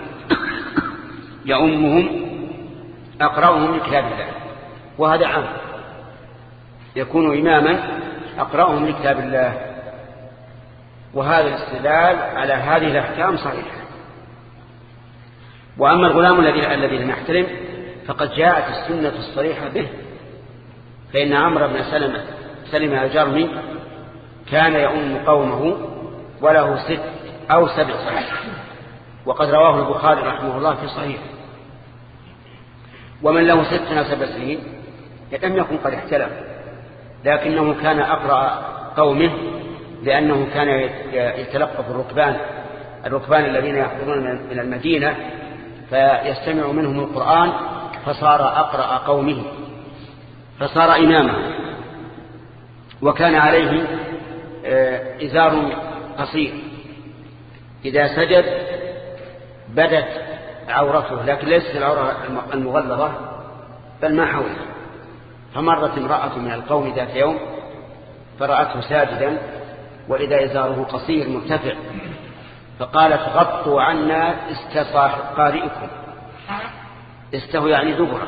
يؤمهم أقرأهم لكتاب الله. وهذا عام، يكون إماما أقرأهم لكتاب الله. وهذا الاستدلال على هذه الأحكام صحيح. وأما الغلام الذي لم يحتلم فقد جاءت السنة الصريحة به، فإن عمرو بن سلمة الجرمي كان يؤم قومه وله 6 أو 7 سنين، وقد رواه البخاري رحمه الله في صحيح. ومن له 6 أو 7 سنين لم يكن قد احتلم، لكنه كان أقرأ قومه لأنه كان يتلقف الركبان الذين يحضرون من المدينة فيستمع منهم القرآن، فصار أقرأ قومه، فصار إماما. وكان عليه إزار قصير، إذا سجد بدت عورته، لكن ليست العورة المغلظة بل ما حوله. فمرت امرأة من القوم ذات يوم فرأته ساجدا وإذا إزاره قصير مرتفع، فقالت غطوا عنا استطاع قارئكم. استهو يعني دبره.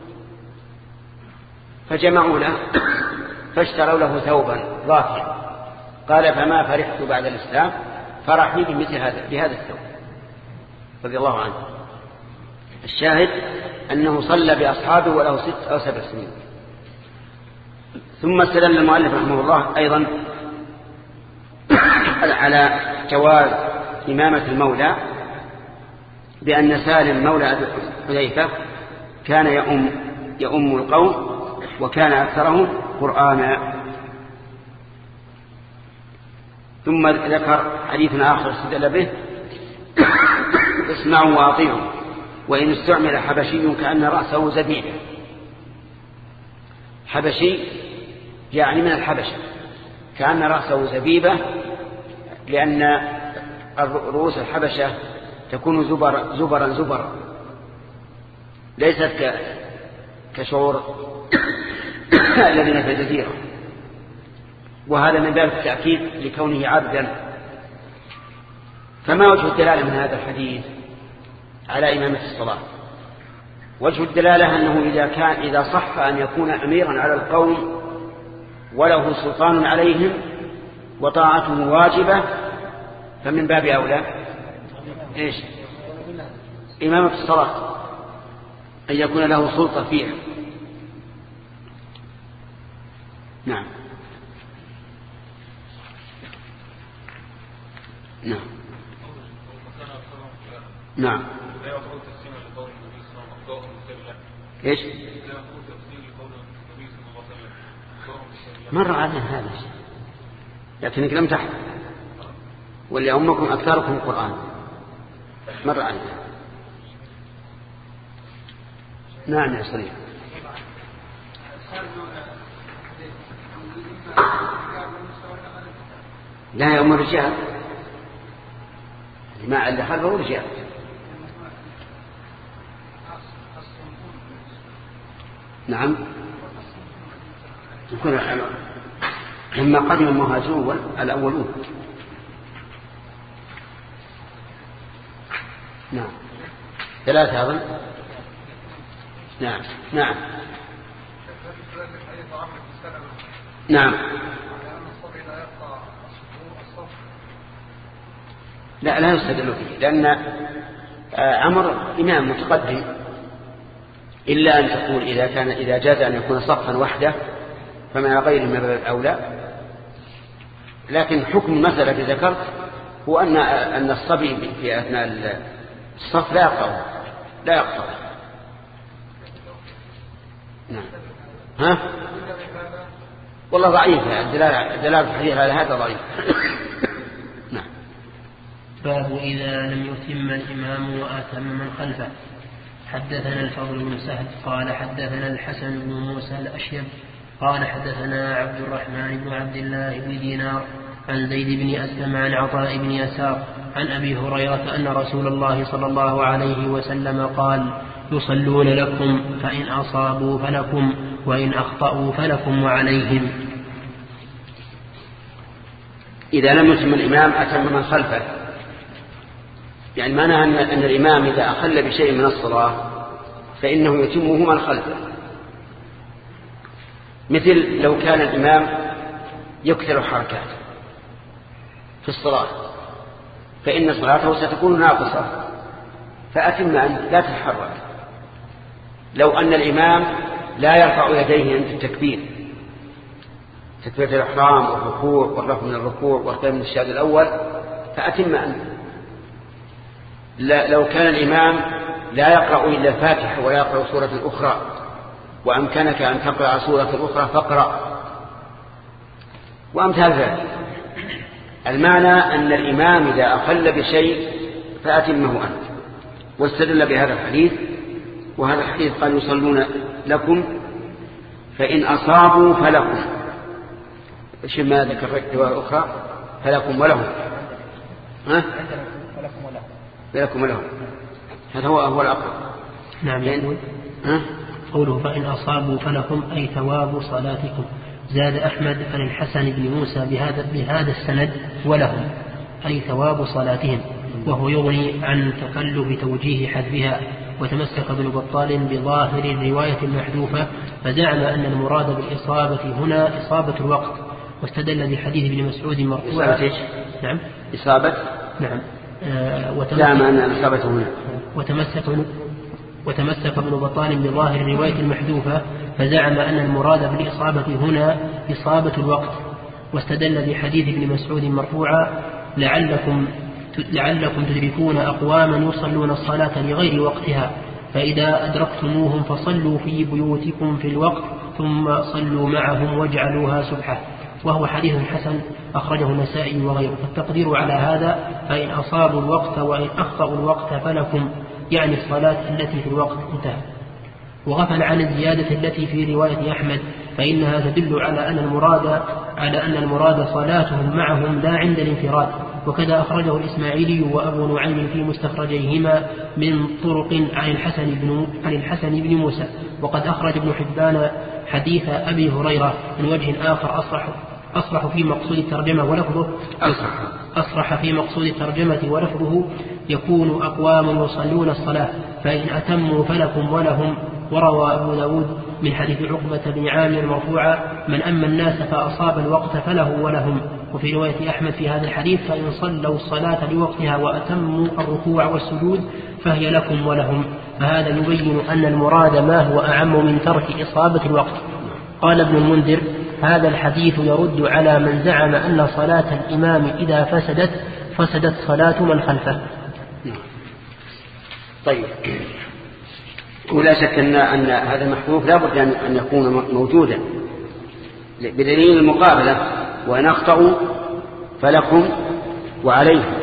فجمعوا له فاشتروا له ثوبا ضافيا. قال فما فرحت بعد الإسلام فرحني بهذا الثوب رضي الله عنه. الشاهد أنه صلى بأصحابه وله 6 أو 7 سنين. ثم استدل المؤلف رحمه الله أيضا على جواز إمامة المولى بأن سالم مولى حذيفة كان يؤم القوم وكان أكثرهم قرآنا. ثم ذكر حديث آخر استدل به اسمعوا وأطيعوا وإن استعمل حبشي كأن رأسه زبيبة. حبشي يعني من الحبشة، كأن رأسه زبيبة، لأن رؤوس الحبشة تكون زبرا ليست كشعور الذين في الجزيرة. وهذا من باب التأكيد لكونه عبدا. فما وجه الدلالة من هذا الحديث على إمامة الصلاة؟ وجه الدلالة أنه إذا صح أن يكون أميرا على القوم وله سلطان عليهم وطاعته واجبة فمن باب أولى إيش؟ إمامة الصلاة، أن يكون له سلطة فيها. نعم نعم نعم. ايش؟ مر علينا هذا الشيء لكنك لم تحفظ. ولأمكم أكثركم القرآن مر علينا. نعم يا صديق. لا يوم الرجال ما اللي خلفه رجال. نعم يكون لما قدم المهاجرون الأولون. نعم 3 أظن. نعم نعم نعم. لا يستدل فيه لأن عمر إمام متقدم، إلا أن تقول إذا جاز أن يكون صفا وحده فما غير من باب الأولى. لكن حكم المسألة التي ذكرت هو أن الصبي في أثناء الصف لا يقطع. نعم. ها والله ضعيفة دلالة الحديث على هذا ضعيف. نعم. باب إذا لم يتم الإمام وآتم من خلفه. حدثنا الفضل بن سهل قال حدثنا الحسن بن موسى الأشيب قال حدثنا عبد الرحمن بن عبد الله بن دينار عن زيد بن أسلم عن عطاء بن يسار عن أبي هريرة أن رسول الله صلى الله عليه وسلم قال يصلون لكم فإن أصابوا فلكم وإن أخطأوا فلكم وعليهم. إذا لم يتم الإمام أتم من خلفه، يعني معنى أن الإمام إذا أخل بشيء من الصلاة فإنه يتمه من خلفه. مثل لو كان الإمام يكثر حركات في الصلاة فإن صلاته ستكون ناقصة، فأتم أنت لا تتحرك. لو أن الإمام لا يرفع يديه عند التكبير، تكبيرة الإحرام والركوع والرفع من الركوع والقيام من الشهادة الأول، فأتم أنت. لو كان الإمام لا يقرأ إلا الفاتحة ولا يقرأ سورة أخرى وأمكنك أن تقرأ سورة أخرى فاقرأ، وأمثال ذلك. المعنى أن الإمام إذا أخل بشيء فأتمه أنت، واستدل بهذا الحديث. وهذا الحديث قال يصلون لكم فإن أصابوا فلكم، شو ما ذكر رواية أخرى فلكم ولهم، فلكم ولهم، هذا هو الأقرب. نعم. يقول قوله فإن أصابوا فلكم أي ثواب صلاتكم. زاد أحمد عن الحسن بن موسى بهذا السند ولهم أي ثواب صلاتهم، وهو يغني عن تكلف توجيه حذفها. وتمسك ابن بطال بظاهر الرواية المحذوفة فزعم أن المراد بالإصابة هنا إصابة الوقت، واستدل بحديث ابن مسعود مرفوعا. نعم إصابة. نعم. زعم أن الإصابة هنا. وتمسك ابن بطال بظاهر الرواية المحذوفة فزعم أن المراد بالإصابة هنا إصابة الوقت، واستدل بحديث ابن مسعود مرفوعا لعلكم تدركون أقواما يصلون الصلاة لغير وقتها فإذا أدركتموهم فصلوا في بيوتكم في الوقت ثم صلوا معهم واجعلوها سبحة. وهو حديث حسن أخرجه النسائي وغيره. فالتقدير على هذا فإن أصابوا الوقت وإن أخطأوا الوقت فلكم، يعني الصلاة التي في الوقت انتهى. وغفل عن الزيادة التي في رواية أحمد فإنها تدل على أن المراد صلاتهم معهم لا عند الانفراد. وكذا أخرجه الإسماعيلي وأبو نعيم في مستخرجيهما من طرق عن الحسن بن موسى. وقد أخرج ابن حبان حديث أبي هريرة من وجه آخر أصرح في مقصود الترجمة ولفظه أصرح في مقصود الترجمة ولفظه يكون أقوام يصلون الصلاة فإن أتموا فلكم ولهم. وروى أبو داود من حديث عقبة بن عامر مرفوعا من أما الناس فأصاب الوقت فله ولهم. وفي رواية أحمد في هذا الحديث فإن صلوا الصلاة لوقتها وأتموا الركوع والسجود فهي لكم ولهم. فهذا يبين أن المراد ما هو أعم من ترك إصابة الوقت. قال ابن المنذر هذا الحديث يرد على من زعم أن صلاة الإمام إذا فسدت صلاة من خلفه. طيب، ولا شك أن هذا المحذوف لا بد أن يكون موجودا بدليل المقابلة وإن أخطأوا فلكم وعليهم.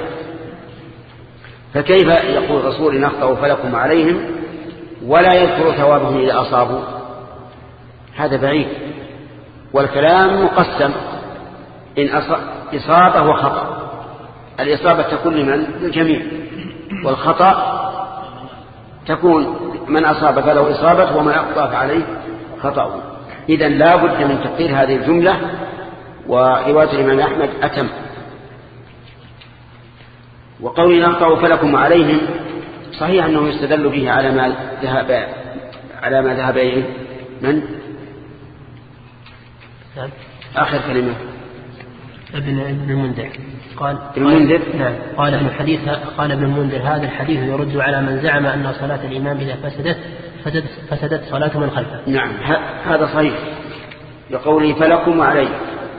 فكيف يقول الرسول إن أخطأوا فلكم وعليهم ولا يذكر ثوابهم إذا أصابوا؟ هذا بعيد. والكلام مقسم، إن إصابة وخطأ. الإصابة تكون للجميع، والخطأ تكون من أصاب فله إصابة ومن أخطأ فعليه خطأ. إذن لا بد من تقدير هذه الجملة. ورواية الإمام أحمد أتم. وقول إن أخطأوا فلكم وعليهم صحيح أنه يستدل به على ما ذهب إليه من آخر كلمة ابن المنذر قال قال ابن المنذر هذا الحديث يرد على من زعم أن صلاة الإمام إذا فسدت صلاة من خلفه. نعم، هذا صحيح لقوله فلكم وعليهم.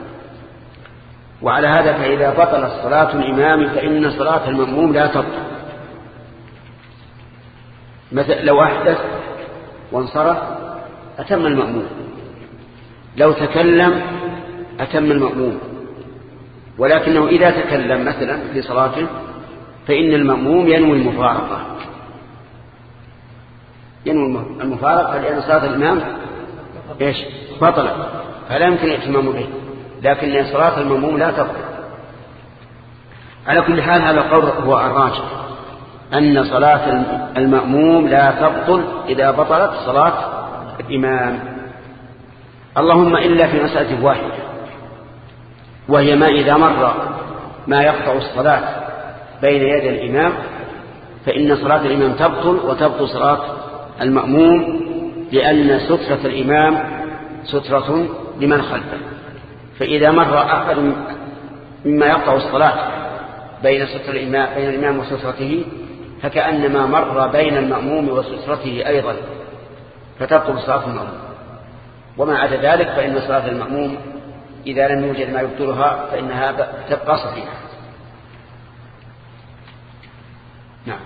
وعلى هذا فإذا بطلت صلاة الإمام فإن صلاة المأموم لا تبطل. مثل لو أحدث وانصرف أتم المأموم، لو تكلم أتم المأموم، ولكنه إذا تكلم مثلا في صلاته فإن المأموم ينوي المفارقة لأن صلاة الإمام بطلت فلا يمكن الاتمام به، لكن صلاة المأموم لا تبطل. على كل حال هذا القول هو الراجح أن صلاة المأموم لا تبطل إذا بطلت صلاة الإمام، اللهم إلا في مسألة واحدة، وهي ما إذا مر ما يقطع الصلاة بين يدي الإمام فإن صلاة الإمام تبطل وتبطل صلاة المأموم، لأن سترة الإمام سترة لمن خلفه. فإذا مر أحد مما يقطع الصلاة بين الإمام وسترته فكأنما مر بين المأموم وسترته أيضا، فتبطل صلاة المأموم. وما عدا ذلك فإن صلاة المأموم إذا لم يوجد ما يبطلها فإنها تبقى صحيحة. نعم.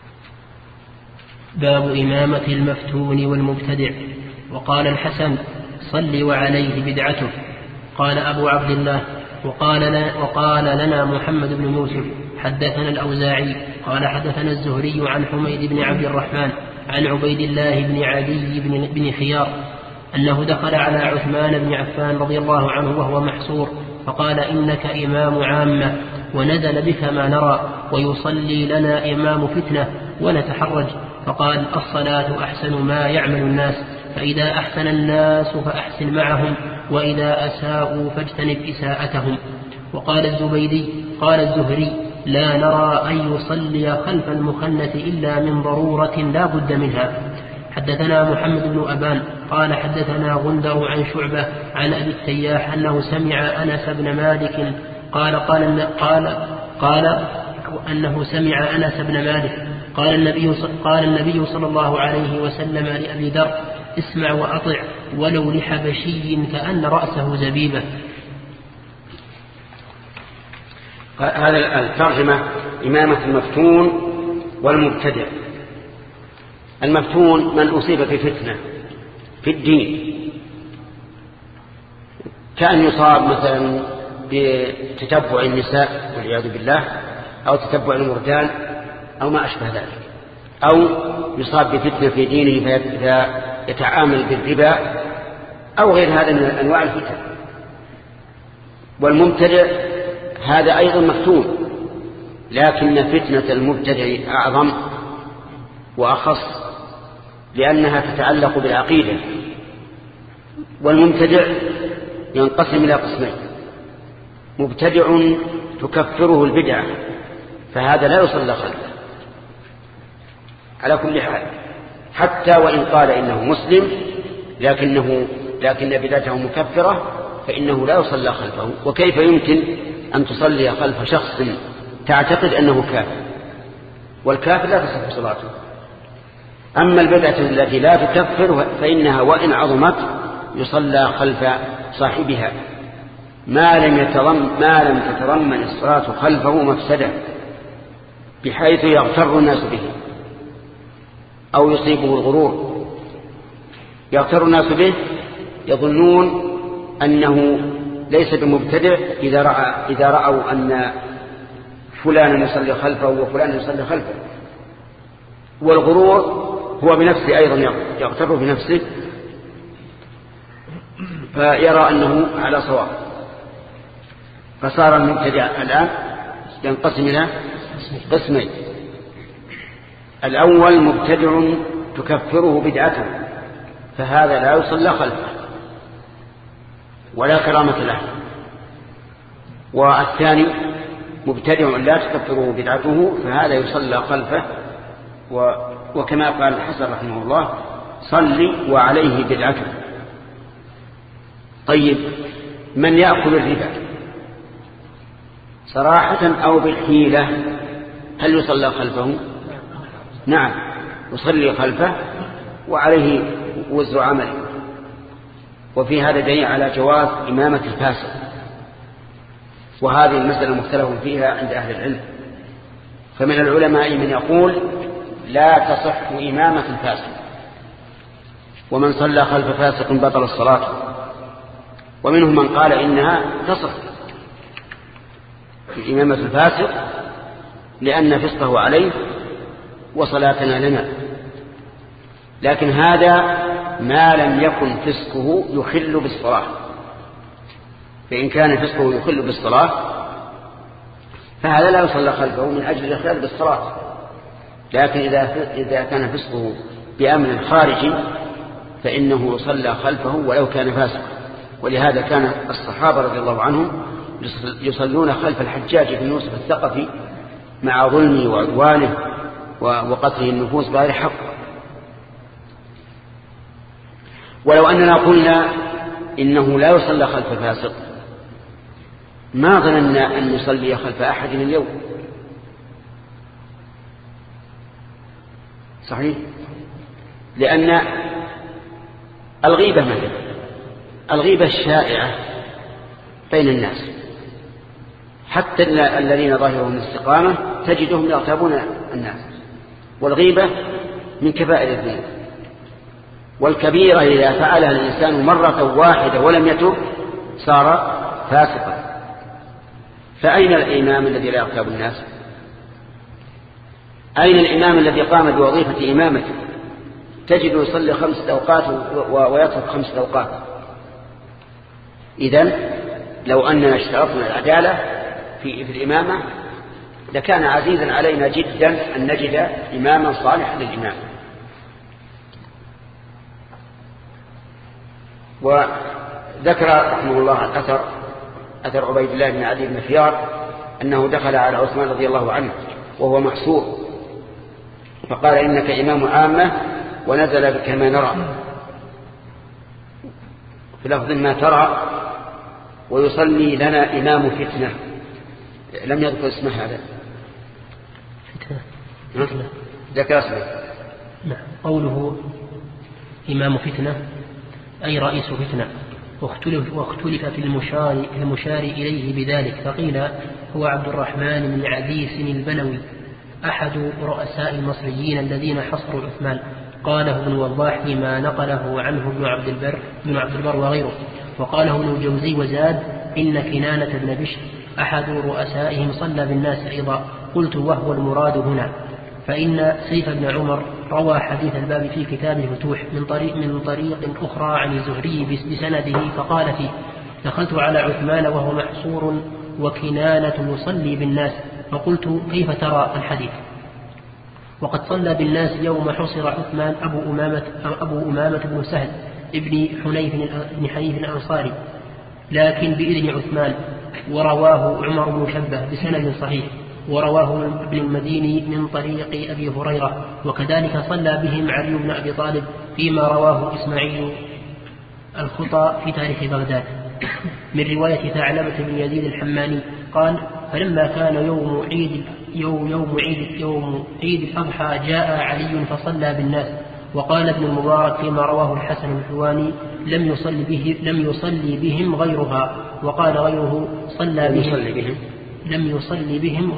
باب إمامة المفتون والمبتدع. وقال الحسن صل وعليه بدعته. قال أبو عبد الله وقال لنا محمد بن يوسف حدثنا الأوزاعي قال حدثنا الزهري عن حميد بن عبد الرحمن عن عبيد الله بن عدي بن خيار أنه دخل على عثمان بن عفان رضي الله عنه وهو محصور فقال إنك إمام عامة ونزل بك ما نرى ويصلي لنا إمام فتنة ونتحرج. فقال الصلاة أحسن ما يعمل الناس فإذا أحسن الناس فأحسن معهم وإذا أساءوا فاجتنب إساءتهم. وقال الزبيدي قال الزهري لا نرى أن يصلي خلف المخنث إلا من ضرورة لا بد منها. حدثنا محمد بن أبان قال حدثنا غندر عن شعبة عن أبي التياح أنه سمع أنس بن مالك قال أنه سمع أنس بن مالك قال النبي صلى الله عليه وسلم لأبي ذر اسمع وأطع ولو لحبشي كأن رأسه زبيبة. هذا الترجمة إمامة المفتون والمبتدع. المفتون من أصيب بفتنة في الدين كأن يصاب مثلا بتتبع النساء والعياذ بالله أو تتبع المردان أو ما أشبه ذلك، أو يصاب بفتنة في دينه فيتعامل بالربا أو غير هذا من أنواع الفتن. والمبتدع هذا أيضا مفتون، لكن فتنة المبتدع أعظم وأخص لأنها تتعلق بالعقيدة. والمبتدع ينقسم إلى قسمين: مبتدع تكفره البدعة فهذا لا يصلى خلفه على كل حال، حتى وإن قال إنه مسلم لكن بدعته مكفرة فإنه لا يصلى خلفه. وكيف يمكن أن تصلي خلف شخص تعتقد أنه كافر؟ والكافر لا تصح صلاته. أما البدعة التي لا تكفر فإنها وإن عظمت يصلى خلف صاحبها ما لم تتضمن الصلاة خلفه مفسدة بحيث يغتر الناس به أو يصيبه الغرور. يغتر الناس به يظنون أنه ليس بمبتدع إذا رأوا أن فلان يصلي خلفه وفلان يصلي خلفه. والغرور هو بنفسه أيضا يغتر بنفسه فيرى أنه على صواب. فصار المبتدع الآن ينقسم إلى قسمين: الأول مبتدع تكفره بدعته فهذا لا يصلى خلفه ولا كرامة له. والثاني مبتدع لا تكفره بدعته فهذا يصلى خلفه وكما قال الحسن رحمه الله صلي وعليه بدعته. طيب، من يأكل الربا صراحة أو بالحيلة هل يصلى خلفه؟ نعم، يصلي خلفه وعليه وزر عمله. وفي هذا دليل على جواز إمامة الفاسق، وهذه المسألة مختلف فيها عند أهل العلم. فمن العلماء من يقول لا تصح إمامة الفاسق، ومن صلى خلف فاسق بطل الصلاة، ومنهم من قال إنها تصح إمامة الفاسق لأن فسقه عليه وصلاتنا لنا. لكن هذا ما لم يكن فسقه يخل بالصلاة، فإن كان فسقه يخل بالصلاة فهذا لا يصلى خلفه من أجل الإخلال بالصلاة. لكن إذا كان فسقه بأمر خارجي فإنه يصلى خلفه ولو كان فاسقا. ولهذا كان الصحابة رضي الله عنهم يصلون خلف الحجاج بن يوسف الثقفي مع ظلمه وعدوانه وقتله النفوس بغير حق. ولو أننا قلنا إنه لا يصلى خلف فاسق ما ظننا أن نصلي خلف أحد اليوم. صحيح؟ لأن الغيبة مثلا الغيبة الشائعة بين الناس حتى الذين ظاهرهم الاستقامة تجدهم يغتابون الناس، والغيبة من كبائر الذنوب. والكبيرة إذا فعلها الإنسان مرة واحدة ولم يتب صار فاسقا. فأين الإمام الذي لا يغتاب الناس؟ أين الإمام الذي قام بوظيفة إمامته؟ تجد يصلي 5 أوقات ويترك 5 أوقات. إذن لو أننا اشترطنا العدالة في الإمامة لكان عزيزا علينا جدا أن نجد إماما صالحا للإمام. وذكر رحمه الله أثر عبيد الله بن عدي بن خيار أنه دخل على عثمان رضي الله عنه وهو محصور فقال إنك إمام عامة ونزل بك ما نرى، في لفظ ما ترى، ويصلي لنا إمام فتنة. لم يذكر اسمه هذا فتنة ذكر اسمه. قوله إمام فتنة أي رئيس فتنة، واختلف في المشار إليه بذلك، فقيل هو عبد الرحمن بن عديس البلوي أحد رؤساء المصريين الذين حصروا عثمان. قاله ابن وضاح فيما نقله عنه ابن عبد البر وغيره. وقاله ابن الجوزي وزاد إن كنانة بن بشر أحد رؤسائهم صلى بالناس أيضا. قلت وهو المراد هنا، فإن سيف بن عمر روى حديث الباب في كتاب الفتوح من طريق أخرى عن الزهري بسنده، فقال فيه: دخلت على عثمان وهو محصور وكنانة يصلي بالناس، فقلت كيف ترى الحديث؟ وقد صلى بالناس يوم حصر عثمان أبو أمامة بن سهل ابن حنيف الأنصاري، لكن بإذن عثمان. ورواه عمر بن شبه بسند صحيح، ورواه ابن المديني من طريق أبي هريرة. وكذلك صلى بهم علي بن أبي طالب فيما رواه إسماعيل الخطى في تاريخ بغداد من رواية ثعلبة بن يزيد الحماني قال: فلما كان يوم عيد الأضحى جاء علي فصلى بالناس. وقال ابن المبارك فيما رواه الحسن الحواني: لم يصلي بهم غيرها. وقال غيره: لم يصلي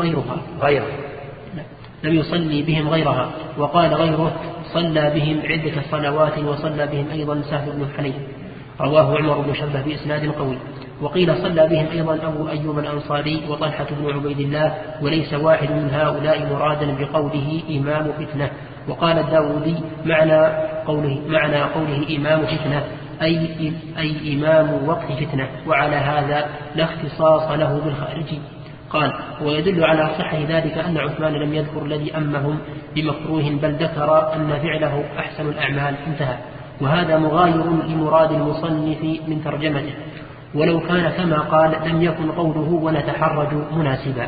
بهم غيرها. وقال غيره: صلى بهم عدة صلوات وصلى بهم أيضا سهل بن حنيف. رواه عمر بن شبه بإسناد قوي. وقيل صلى بهم أيضا أبو أيوب الأنصاري وطلحة بن عبيد الله، وليس واحد من هؤلاء مرادا بقوله إمام فتنة. وقال الداودي معنى قوله إمام فتنة أي إمام وقت فتنة، وعلى هذا لا اختصاص له بالخارجي. قال: ويدل على صحة ذلك أن عثمان لم يذكر الذي أمهم بمكروه، بل ذكر أن فعله أحسن الأعمال. انتهى. وهذا مغاير لمراد المصنف من ترجمته، ولو كان كما قال لم يكن قوله ونتحرج مناسبا.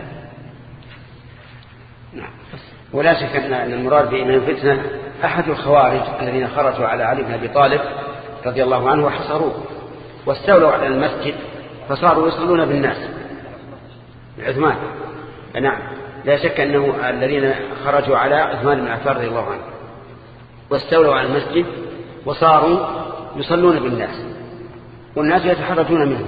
ولا شك أن المراد بإمام فتنة أحد الخوارج الذين خرجوا على علي بن أبي طالب رضي الله عنه وحصروه واستولوا على المسجد فصاروا يصلون بالناس عثمان. نعم، لا شك أنه الذين خرجوا على عثمان بن عفان رضي الله عنه واستولوا على المسجد وصاروا يصلون بالناس والناس يتحرجون منهم.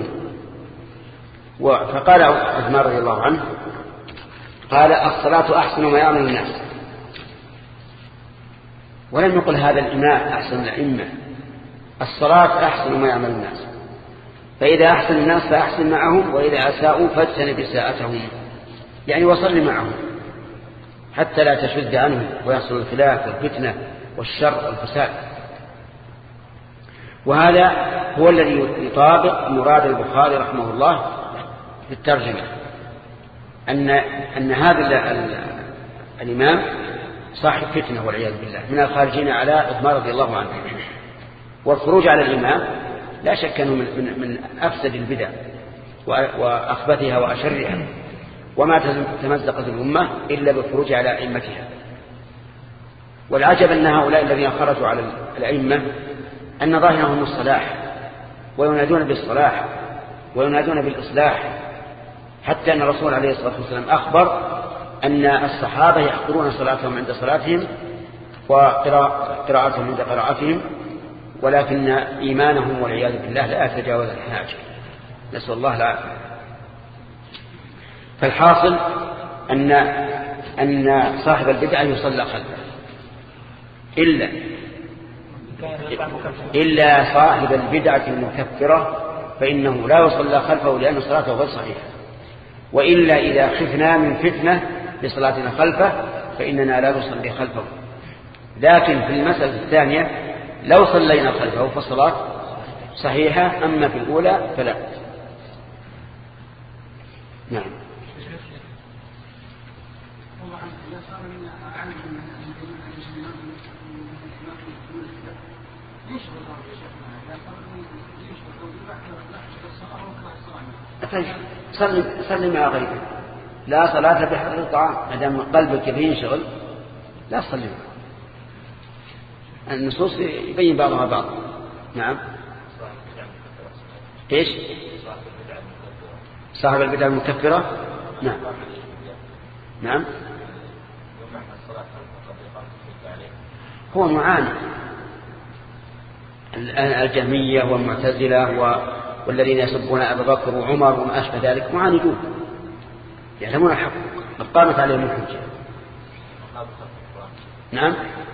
فقال عثمان رضي الله عنه: قال: الصلاة أحسن ما يعمل الناس. ولم يقل هذا الإمام أحسن الأئمة، الصلاة أحسن ما يعمل الناس، فإذا أحسن الناس فأحسن معهم، وإذا أساءوا فاجتنب إساءتهم، يعني وصل معهم حتى لا تشد عنهم ويحصل الخلاف والفتنة والشر والفساد. وهذا هو الذي يطابق مراد البخاري رحمه الله في الترجمة، أن هذا الإمام صاحب فتنة والعياذ بالله من الخارجين على عثمان رضي الله عنه. والخروج على الإمام لا شك أنه من أفسد البدع وأخبثها وأشرها، وما تمزقت الأمة إلا بالخروج على أئمتها. والعجب أن هؤلاء الذين خرجوا على الأئمة أن ظاهرهم الصلاح، وينادون بالصلاح وينادون بالإصلاح، حتى أن الرسول عليه الصلاة والسلام أخبر أن الصحابة يحقرون صلاتهم عند صلاتهم وقراءتهم عند قراءتهم، ولكن إيمانهم والعياذ بالله لا يتجاوز الحناجر، نسأل الله العافية. فالحاصل أن صاحب البدعة يصلى خلفه إلا صاحب البدعة المكفرة فإنه لا يصلى خلفه لأن صلاته غير صحيحة. وإلا إذا خفنا من فتنة لصلاتنا خلفه فإننا لا نصلي خلفه. لكن في المسألة الثانية لو صلينا خلفه فالصلاة صحيحة، أما في الأولى فلا. نعم. صلي مع غيرك، لا صلاة بحضر الطعام، ما دام قلبك ينشغل لا تصلي معه. النصوص يبين بعضها بعض. نعم. ايش؟ صاحب البدع المكفرة. نعم نعم. هو معاند. الجهمية والمعتزلة والذين يسبون أبا بكر وعمر وما أشبه ذلك معاندون، يعلمون الحق، قد قامت عليهم الحجة. نعم.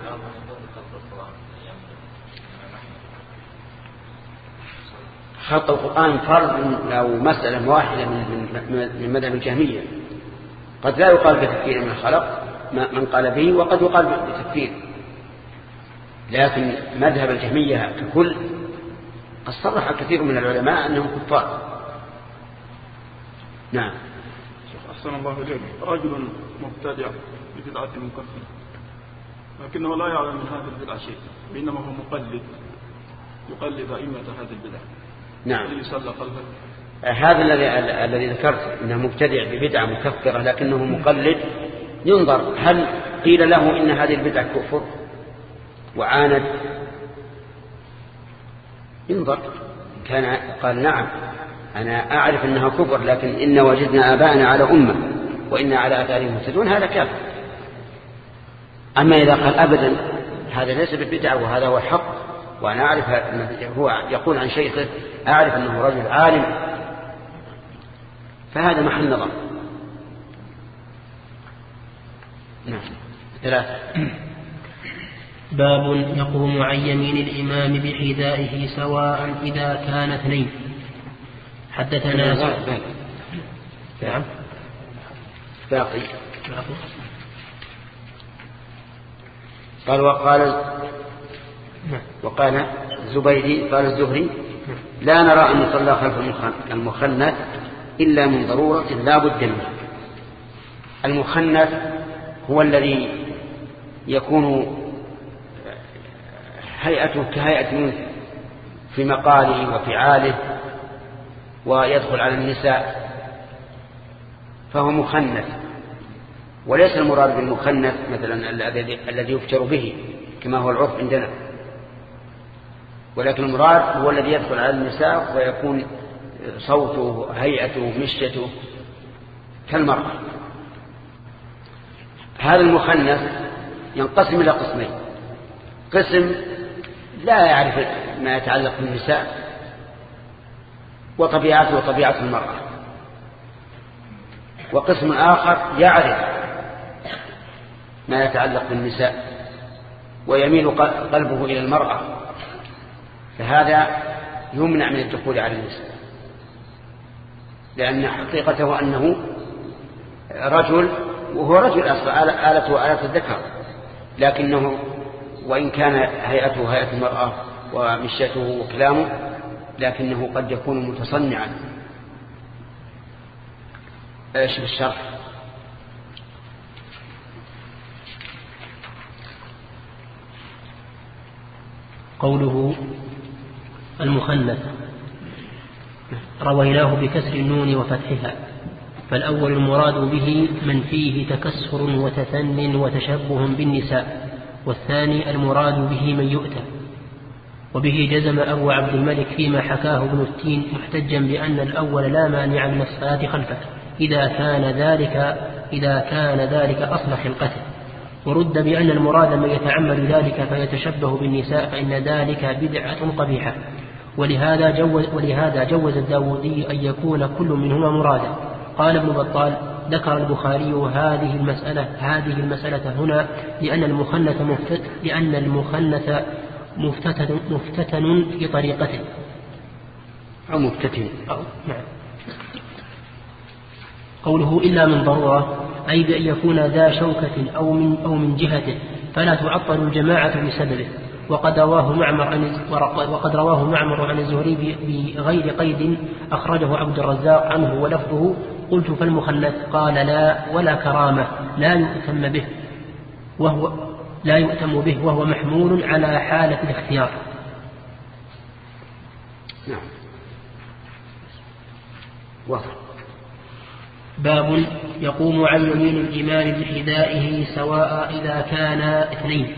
خط القرآن فرض أو مسألة واحدة من مذهب الجهمية، قد لا يقال بتكفير من الخلق من قال به، وقد يقال بتكفير، لكن مذهب الجهمية ككل قد صرح كثير من العلماء أنهم كفار. نعم. أحسن الله إليك. رجل مبتدع ببدعة مكفرة لكنه لا يعلم من هذه البدعة شيء، بينما هو مقلد يقلد أئمة هذه البدعة. نعم. يصلى قلبه. هذا الذي ذكرت انه مبتدع ببدعة مكفرة لكنه مقلد، ينظر هل قيل له إن هذه البدعة كفر وعاند، ينظر كان قال نعم أنا أعرف أنها كفر لكن إن وجدنا آباءنا على أمة وإنا على آثارهم مهتدون، هذا كافر. أما إذا قال أبدا هذا ليس بالبدعة وهذا هو الحق وأنا أعرف، هو يقول عن شيخه أعرف أنه رجل عالم، فهذا محل نظر. نعم. 3. باب يقوم عن يمين الإمام بحذائه سواء إذا كان 2. حدثنا نعم باقي. قال وقال الزبيدي قال الزهري لا نرى أن يصلى خلف المخنث إلا من ضرورة لا بد منها. المخنث هو الذي يكون هيئته كهيئة منه في مقاله وفعاله ويدخل على النساء، فهو مخنث. وليس المراد بالمخنث مثلا الذي يفتر به كما هو العرف عندنا، ولكن المراد هو الذي يدخل على النساء ويكون صوته هيئته مشيته كالمرأة. هذا المخنث ينقسم إلى قسمين: قسم لا يعرف ما يتعلق بالنساء وطبيعته وطبيعة المرأة، وقسم آخر يعرف ما يتعلق بالنساء ويميل قلبه إلى المرأة، فهذا يمنع من الدخول على النساء، لأن حقيقته أنه رجل، وهو رجل أصلا، آلته آلة الذكر، لكنه وإن كان هيئته هيئة المرأة ومشيته وكلامه لكنه قد يكون متصنعا. ايش بالشرح؟ قوله المخنث رويناه بكسر النون وفتحها، فالأول المراد به من فيه تكسر وتثن وتشبه بالنساء، والثاني المراد به من يؤتى. وبه جزم أبو عبد الملك فيما حكاه ابن التين محتجا بأن الأول لا مانع من الصلاة خلفه إذا كان ذلك أصل خلقته، ورد بأن المراد من يتعمد ذلك فيتشبه بالنساء فإن ذلك بدعة قبيحة، ولهذا جوز الداودي أن يكون كل منهما مرادا. قال ابن بطال: ذكر البخاري هذه المسألة هنا لأن المخنث مفتتن في طريقته. أو مبتتن. نعم. قوله إلا من ضرورة أي بأن يكون ذا شوكة أو من جهته فلا تعطل الجماعة بسببه. وقد رواه معمر عن الزهري بغير قيد أخرجه عبد الرزاق عنه ولفظه قلت فالمخنث قال لا ولا كرامة لا يؤتم به وهو محمول على حالة الاختيار. نعم. وصل. باب يقوم عن يمين الإمام بحذائه سواء إذا كان اثنين.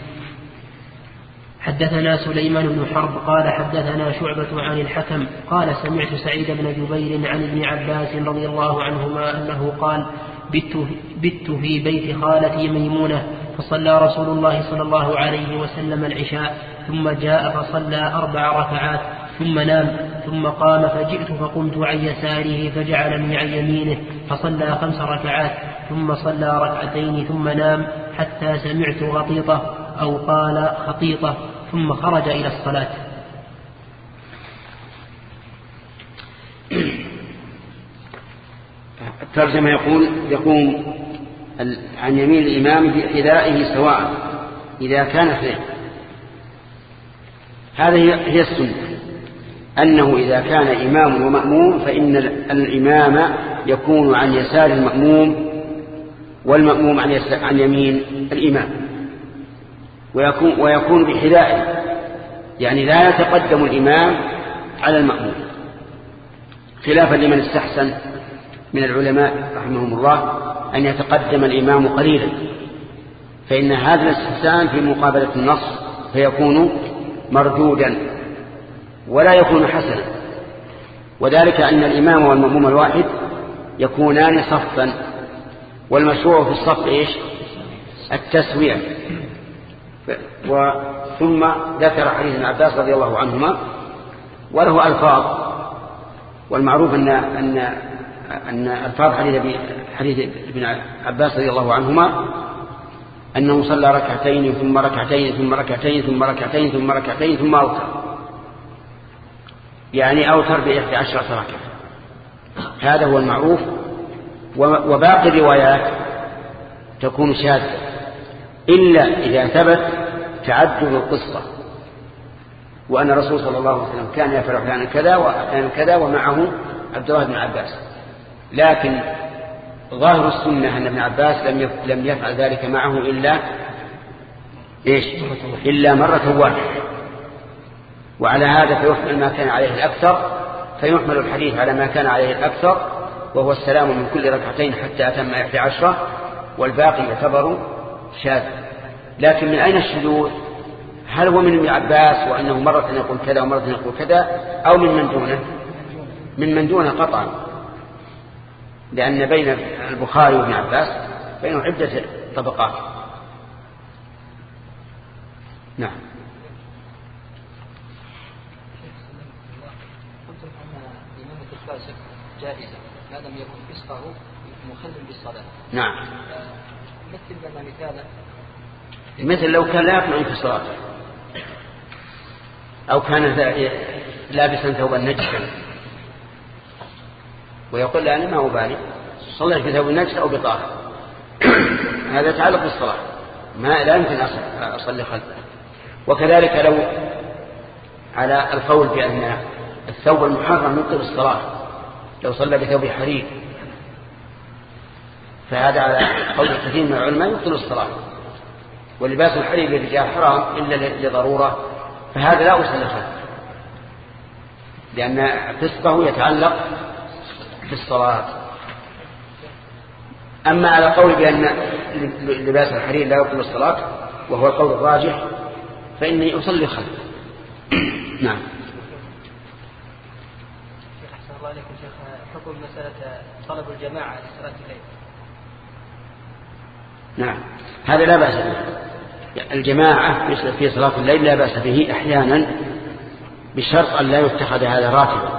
حدثنا سليمان بن حرب قال حدثنا شعبة عن الحكم قال سمعت سعيد بن جبير عن ابن عباس رضي الله عنهما أنه قال بت في بيت خالتي ميمونة فصلى رسول الله صلى الله عليه وسلم العشاء ثم جاء فصلى 4 ركعات ثم نام ثم قام فجئت فقمت عن يساره فجعلني عن يمينه فصلى 5 ركعات ثم صلى 2 ركعتين ثم نام حتى سمعت غطيطة أو قال خطيطة ثم خرج إلى الصلاة. الترجمة يقوم عن يمين الإمام بحذائه سواء إذا كان اثنين. هذه هي السنة، أنه إذا كان إمام ومأموم فإن الإمام يكون عن يسار المأموم والمأموم عن يمين الإمام، ويكون بحذائه، يعني لا يتقدم الإمام على المأموم، خلافا لمن استحسن من العلماء رحمهم الله أن يتقدم الإمام قليلا، فإن هذا الاستحسان في مقابلة النص فيكون مردودا ولا يكون حسنا. وذلك أن الإمام والمأموم الواحد يكونان صفا، والمشروع في الصف إيش؟ التسوية. ثم ذكر حديث ابن عباس رضي الله عنهما وله ألفاظ، والمعروف أن ألفاظ حديث ابن عباس رضي الله عنهما أنه صلى 2 ركعتين ثم 2 ركعتين ثم 2 ركعتين ثم 2 ركعتين ثم 2 ركعتين ثم أوتر، يعني أوتر ب11 ركعة. هذا هو المعروف. وباقي الروايات تكون شاذة إلا إذا ثبت تعدد القصة، وأن الرسول صلى الله عليه وسلم كان يفعل أحيانا كذا وأحيانا كذا ومعه عبد الله بن عباس. لكن ظاهر السنة أن ابن عباس لم يفعل ذلك معه إلا مرة واحدة. وعلى هذا فيحمل ما كان عليه الأكثر، فيحمل الحديث على ما كان عليه الأكثر، وهو السلام من كل ركعتين حتى أتم 11، والباقي يعتبر شاذ. لكن من أين الشذوذ؟ هل هو من ابن عباس وأنه مرة يقول كذا ومرة يقول كذا، أو من دونه؟ من دونه قطعا، لأن بين البخاري وابن عباس بينه عدة طبقات. نعم. قلتم أن إمامة الفاسق جائزة ما لم يكن فسقه مخل بالصلاة. نعم. مثل لنا مثالا. مثل لو كان لا يقنع في صلاته، أو كان لابسا ثوبا نجسا ويقول لا أنا ما أبالي صليت بثوب نجس أو بطاهر، هذا يتعلق بالصلاة، لا يمكن أصلي خلفه. وكذلك لو على القول بأن الثوب المحرم يبطل الصلاة، لو صلى بثوب حرير فهذا على قول كثير من العلماء يبطل الصلاة. ولباس الحرير للرجال حرام إلا لضرورة، فهذا لا أصلي خلفه، لأن فسقه يتعلق بالصلاة. أما على قول بأن لباس الحرير لا يبطل الصلاة وهو القول الراجح فإني أصلي خلفه. نعم. شيخ أحسن الله عليكم شيخ، حكم مسألة طلب الجماعة لصلاة الليل. نعم، هذا لا بأس به. الجماعة في صلاة الليل لا بأس به أحيانا، بشرط أن لا يتخذ هذا راتبا،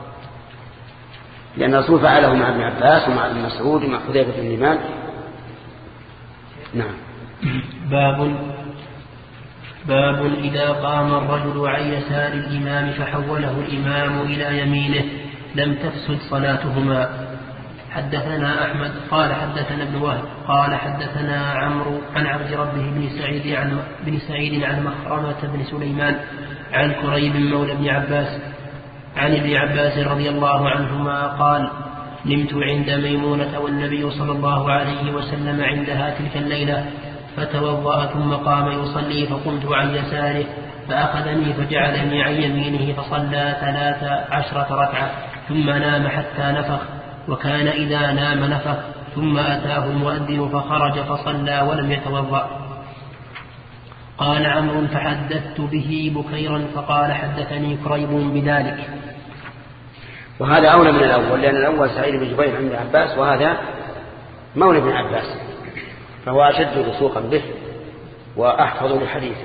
لأن الرسول فعله مع ابن عباس ومع ابن مسعود ومع حذيفة بن اليمان. نعم. باب باب إذا قام الرجل عن يسار الإمام فحوله الإمام إلى يمينه لم تفسد صلاتهما. حدثنا أحمد قال حدثنا ابن وهب قال حدثنا عمرو عن عبد ربه بن سعيد عن مخرمة بن سليمان عن كريب مولى ابن عباس عن ابن عباس رضي الله عنهما قال: نمت عند ميمونة والنبي صلى الله عليه وسلم عندها تلك الليلة، فتوضأ ثم قام يصلي، فقمت عن يساره فأخذني فجعلني عن يمينه فصلى 13 ركعة ثم نام حتى نفخ، وكان إذا نام نفخ، ثم أتاه المؤذن فخرج فصلى ولم يتوضأ. قال عمرو: فحدثت به بكيرا فقال: حدثني كريب بذلك. وهذا أولى من الأول، لأن الأول سعيد بن جبير عند عباس، وهذا مولى بن عباس، فهو أشد رسوخا به وأحفظ لحديثه.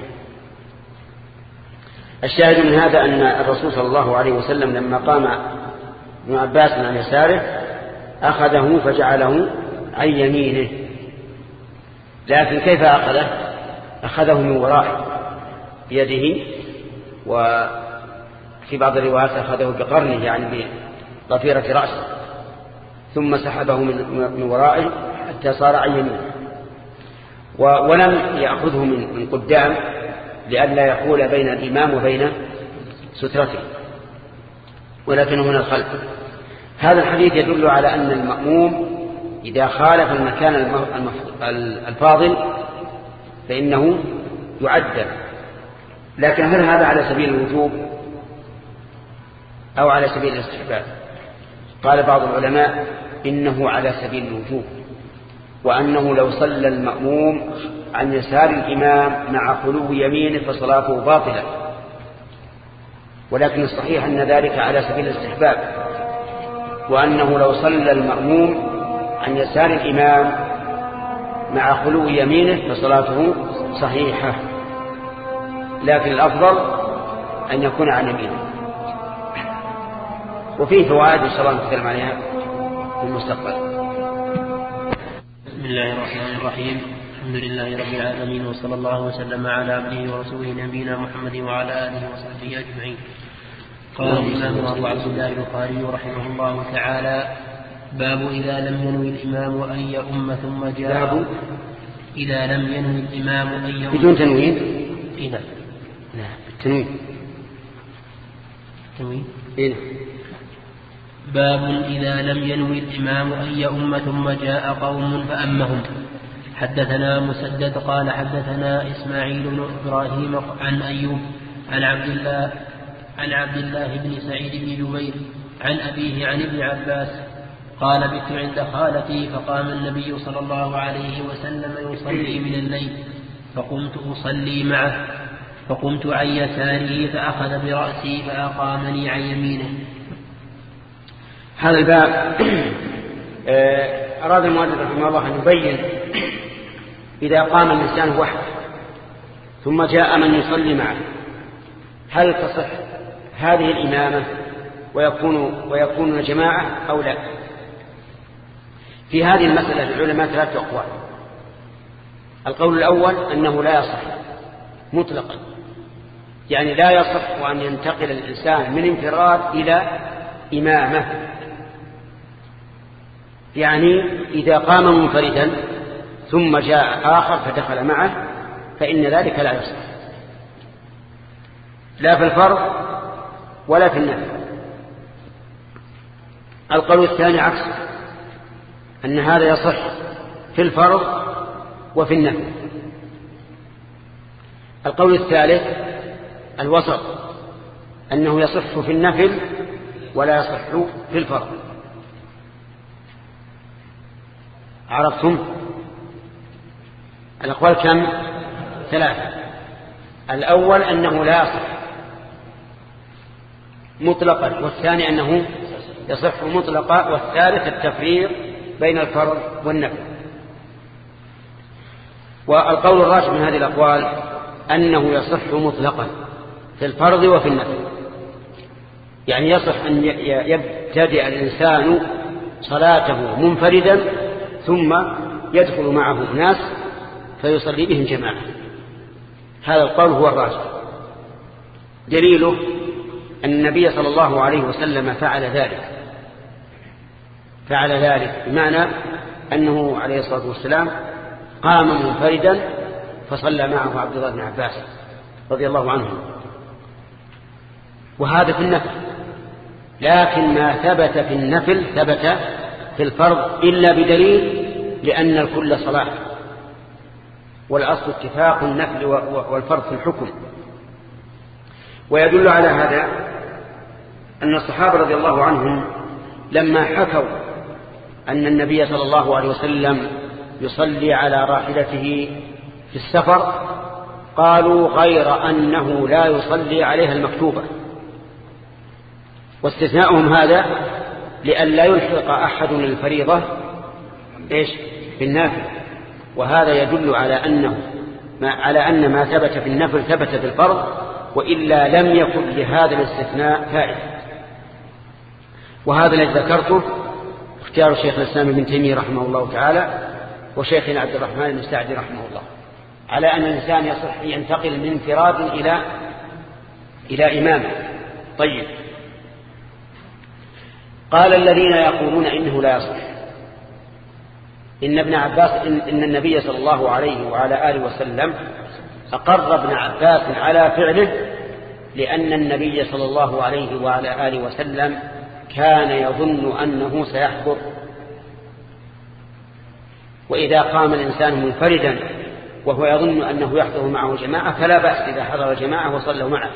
الشاهد من هذا أن الرسول صلى الله عليه وسلم لما قام ابن عباس عن يساره أخذه فجعله عن يمينه، لكن كيف أخذه من ورائه بيده، وفي بعض الروايات أخذه بقرنه يعني بضفيرة رأسه، ثم سحبه من ورائه حتى صار عن يمينه، ولم يأخذه من قدام لئلا يحول بين الإمام وبين سترته، ولكنه من الخلف. هذا الحديث يدل على أن المأموم إذا خالف المكان الفاضل فإنه يعدل. لكن هل هذا على سبيل الوجوب أو على سبيل الاستحباب؟ قال بعض العلماء إنه على سبيل الوجوب، وأنه لو صلى المأموم عن يسار الإمام مع خلو يمينه فصلاته باطلة، ولكن الصحيح أن ذلك على سبيل الاستحباب، وأنه لو صلى المأموم عن يسار الإمام مع خلو يمينه فصلاته صحيحة، لكن الأفضل أن يكون عن يمينه. وفيه فوائد إن شاء الله نتكلم عليها في المستقبل. بسم الله الرحمن الرحيم. الحمد لله رب العالمين، وصلى الله وسلم على عبده ورسوله نبينا محمد وعلى آله وصحبه أجمعين. قال الإمام أبو عبد الله البخاري رحمه الله تعالى: باب إذا لم ينوي الإمام أن يؤم ثم جاء. إذا لم ينوي الإمام أن يؤم بدون تنوين؟ إيه لا بالتنوين. إيه. باب إذا لم ينوي الإمام أن يؤم ثم جاء قوم فأمهم. حدثنا مسدد قال حدثنا إسماعيل بن إبراهيم عن أيوب عن عبد الله بن سعيد بن جبير عن أبيه عن ابن عباس قال: بت عند خالتي فقام النبي صلى الله عليه وسلم يصلي من الليل، فقمت أصلي معه، فقمت عن يساره فأخذ برأسي فأقامني عن يمينه. هذا الباب أراد المؤلف رحمه الله أن يبين إذا قام الإنسان وحده ثم جاء من يصلي معه هل تصح هذه الإمامة ويكون جماعة أو لا؟ في هذه المسألة العلماء 3 أقوال. القول الأول أنه لا يصح مطلقا، يعني لا يصح أن ينتقل الإنسان من انفراد إلى إمامة، يعني إذا قام منفردا ثم جاء آخر فدخل معه فإن ذلك لا يصح، لا في الفرض ولا في النفل. القول الثاني عكسه، أن هذا يصح في الفرض وفي النفل. القول الثالث الوسط، أنه يصح في النفل ولا يصح في الفرض. عرفتم؟ الأقوال كم؟ 3. الأول أنه لا يصح مطلقا، والثاني أنه يصح مطلقا، والثالث التفريق بين الفرض والنفل. والقول الراجح من هذه الأقوال أنه يصح مطلقا في الفرض وفي النفل، يعني يصح أن يبتدئ الإنسان صلاته منفردا ثم يدخل معه ناس فيصلي بهم جماعة، هذا القول هو الراجح. دليله أن النبي صلى الله عليه وسلم فعل ذلك بمعنى أنه عليه الصلاة والسلام قام منفردا فصلى معه عبد الله بن عباس رضي الله عنه، وهذا في النفل. لكن ما ثبت في النفل ثبت في الفرض إلا بدليل، لأن الكل صلاة، والأصل اتفاق النفل والفرض في الحكم. ويدل على هذا أن الصحابة رضي الله عنهم لما حكوا أن النبي صلى الله عليه وسلم يصلي على راحلته في السفر قالوا غير أنه لا يصلي عليها المكتوبة، واستثناؤهم هذا لئلا يلحق أحد الفريضة بالنافل. وهذا يدل على أن ما ثبت في النفل ثبت في الفرض، وإلا لم يكن لهذا الاستثناء فائدة. وهذا الذي ذكرته اختيار شيخ الإسلام ابن تيمية رحمه الله تعالى وشيخنا عبد الرحمن بن سعدي رحمه الله، على أن الإنسان يصح ينتقل من انفراد إلى إمامه. طيب، قال الذين يقولون إنه لا يصح إن ابن عباس إن النبي صلى الله عليه وعلى آله وسلم أقر ابن عباس على فعله، لأن النبي صلى الله عليه وعلى آله وسلم كان يظن أنه سيحضر. وإذا قام الإنسان منفردا وهو يظن أنه يحضر معه جماعة فلا بأس إذا حضر جماعة وصلوا معه،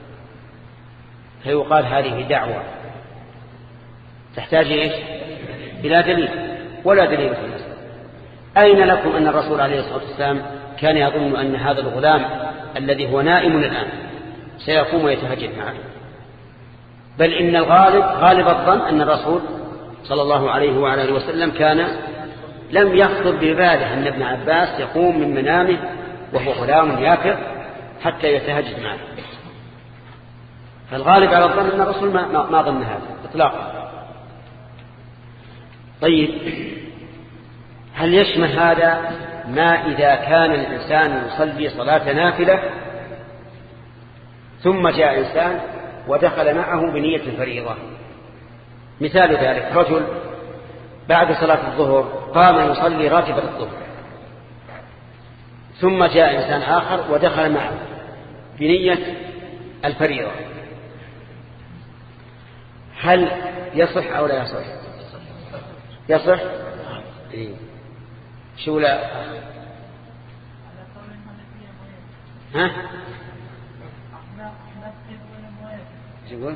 فيقال هذه دعوة تحتاج إلى دليل، ولا دليل في المسألة. أين لكم أن الرسول عليه الصلاة والسلام كان يظن أن هذا الغلام الذي هو نائم الآن سيقوم ويتهجد معه؟ بل إن غالب الظن أن الرسول صلى الله عليه وعلى آله وسلم لم يخطر بباله أن ابن عباس يقوم من منامه وهو غلام يافر حتى يتهجد معه. فالغالب على الظن أن الرسول ما ظن هذا إطلاقا. طيب، هل يشمل هذا ما إذا كان الإنسان يصلي صلاة نافلة ثم جاء إنسان ودخل معه بنية الفريضة؟ مثال ذلك رجل بعد صلاة الظهر قام يصلي راتبة الظهر، ثم جاء إنسان آخر ودخل معه بنية الفريضة، هل يصح أو لا يصح؟ يصح؟ إيه. شو لا؟ ها؟ يقول؟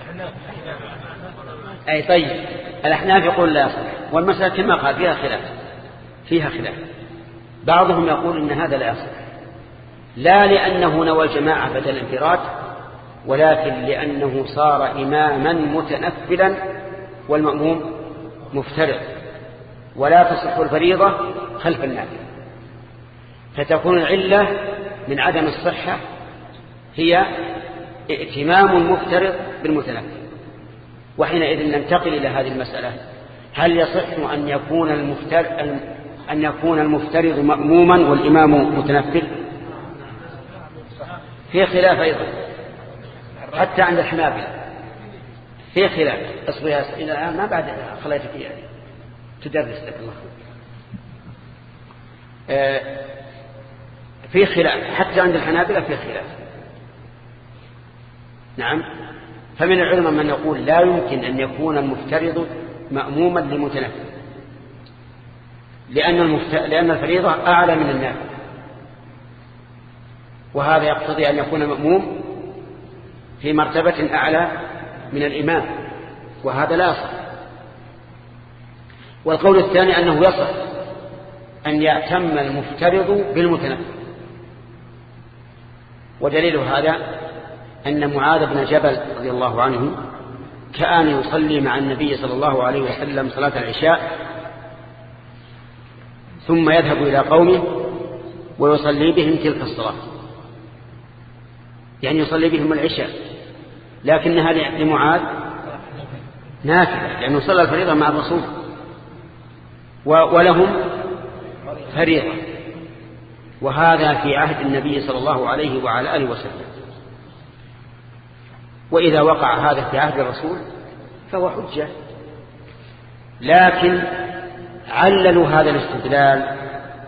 أي طيب، الأحناف يقول لا يصح، والمسألة كما قال فيها خلاف. بعضهم يقول إن هذا لا يصح، لا لأنه نوى الجماعة بدل الانفراد، ولكن لأنه صار إماما متنفلا والمأموم مفترض، ولا تصح الفريضة خلف النافلة، فتكون العلة من عدم الصحة هي ائتمام المفترض بالمتنفل. وحينئذ ننتقل إلى هذه المسألة: هل يصح أن يكون المفترض مأموما والإمام متنفل؟ في خلاف أيضا حتى عند الحنابلة، في خلاف. اصبر إلى ما بعد خليتك يعني تدرس لك الله. في خلاف حتى عند الحنابلة، في خلاف. نعم، فمن العلماء من يقول لا يمكن أن يكون المفترض مأموما لمتنفل، لأن الفريضة أعلى من النافلة، وهذا يقتضي أن يكون مأموم في مرتبة أعلى من الإمام، وهذا لا يصح. والقول الثاني أنه يصح أن يأتم المفترض بالمتنفل، ودليل هذا أن معاذ بن جبل رضي الله عنه كان يصلي مع النبي صلى الله عليه وسلم صلاة العشاء، ثم يذهب إلى قومه ويصلي بهم تلك الصلاة، يعني يصلي بهم العشاء، لكنها لمعاذ نافلة لأنه صلى الفريضة مع الرسول ولهم فريضة. وهذا في عهد النبي صلى الله عليه وعلى آله وسلم. وإذا وقع هذا في عهد الرسول فهو حجة. لكن عللوا هذا الاستدلال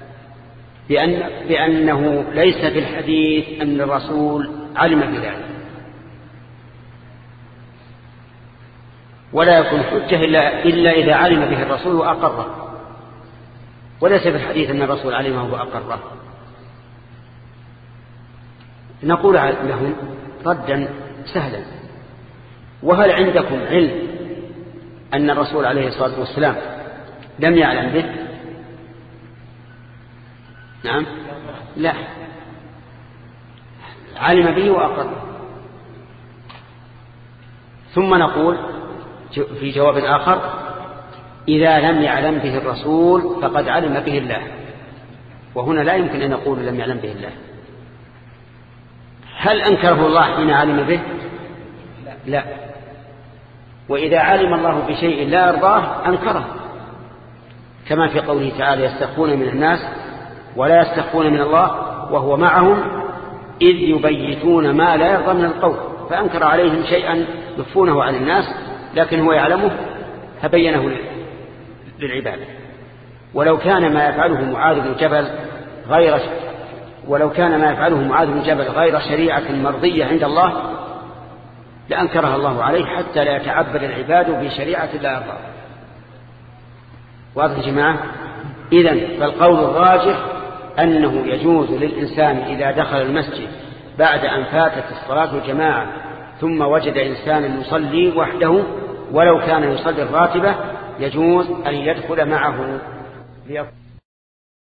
بأنه ليس في الحديث أن الرسول علم بذلك، ولا يكون حجة إلا إذا علم به الرسول وأقره، وليس في الحديث أن الرسول علمه وأقره. نقول لهم ردا سهلا: وهل عندكم علم أن الرسول عليه الصلاة والسلام لم يعلم به؟ نعم، لا، علم به وأقره. ثم نقول في جواب آخر: إذا لم يعلم به الرسول فقد علم به الله. وهنا لا يمكن أن نقول لم يعلم به الله. هل أنكره الله حين علم به؟ لا. وإذا علم الله بشيء لا يرضاه أنكره، كما في قوله تعالى: يستخفون من الناس ولا يستخفون من الله وهو معهم إذ يبيتون ما لا يرضى من القول. فأنكر عليهم شيئا يخفونه عن الناس لكن هو يعلمه فبينه للعباد. ولو كان ما يفعله معاذ بن جبل غير شريعة مرضية عند الله لأنكرها الله عليه حتى لا يتعبد العباد بشريعة لا يرضى. واضح يا جماعة؟ إذن فالقول الراجح أنه يجوز للإنسان إذا دخل المسجد بعد أن فاتت الصلاة الجماعة ثم وجد إنسانا يصلي وحده ولو كان يصلي الراتبة، يجوز أن يدخل معه ليصلي.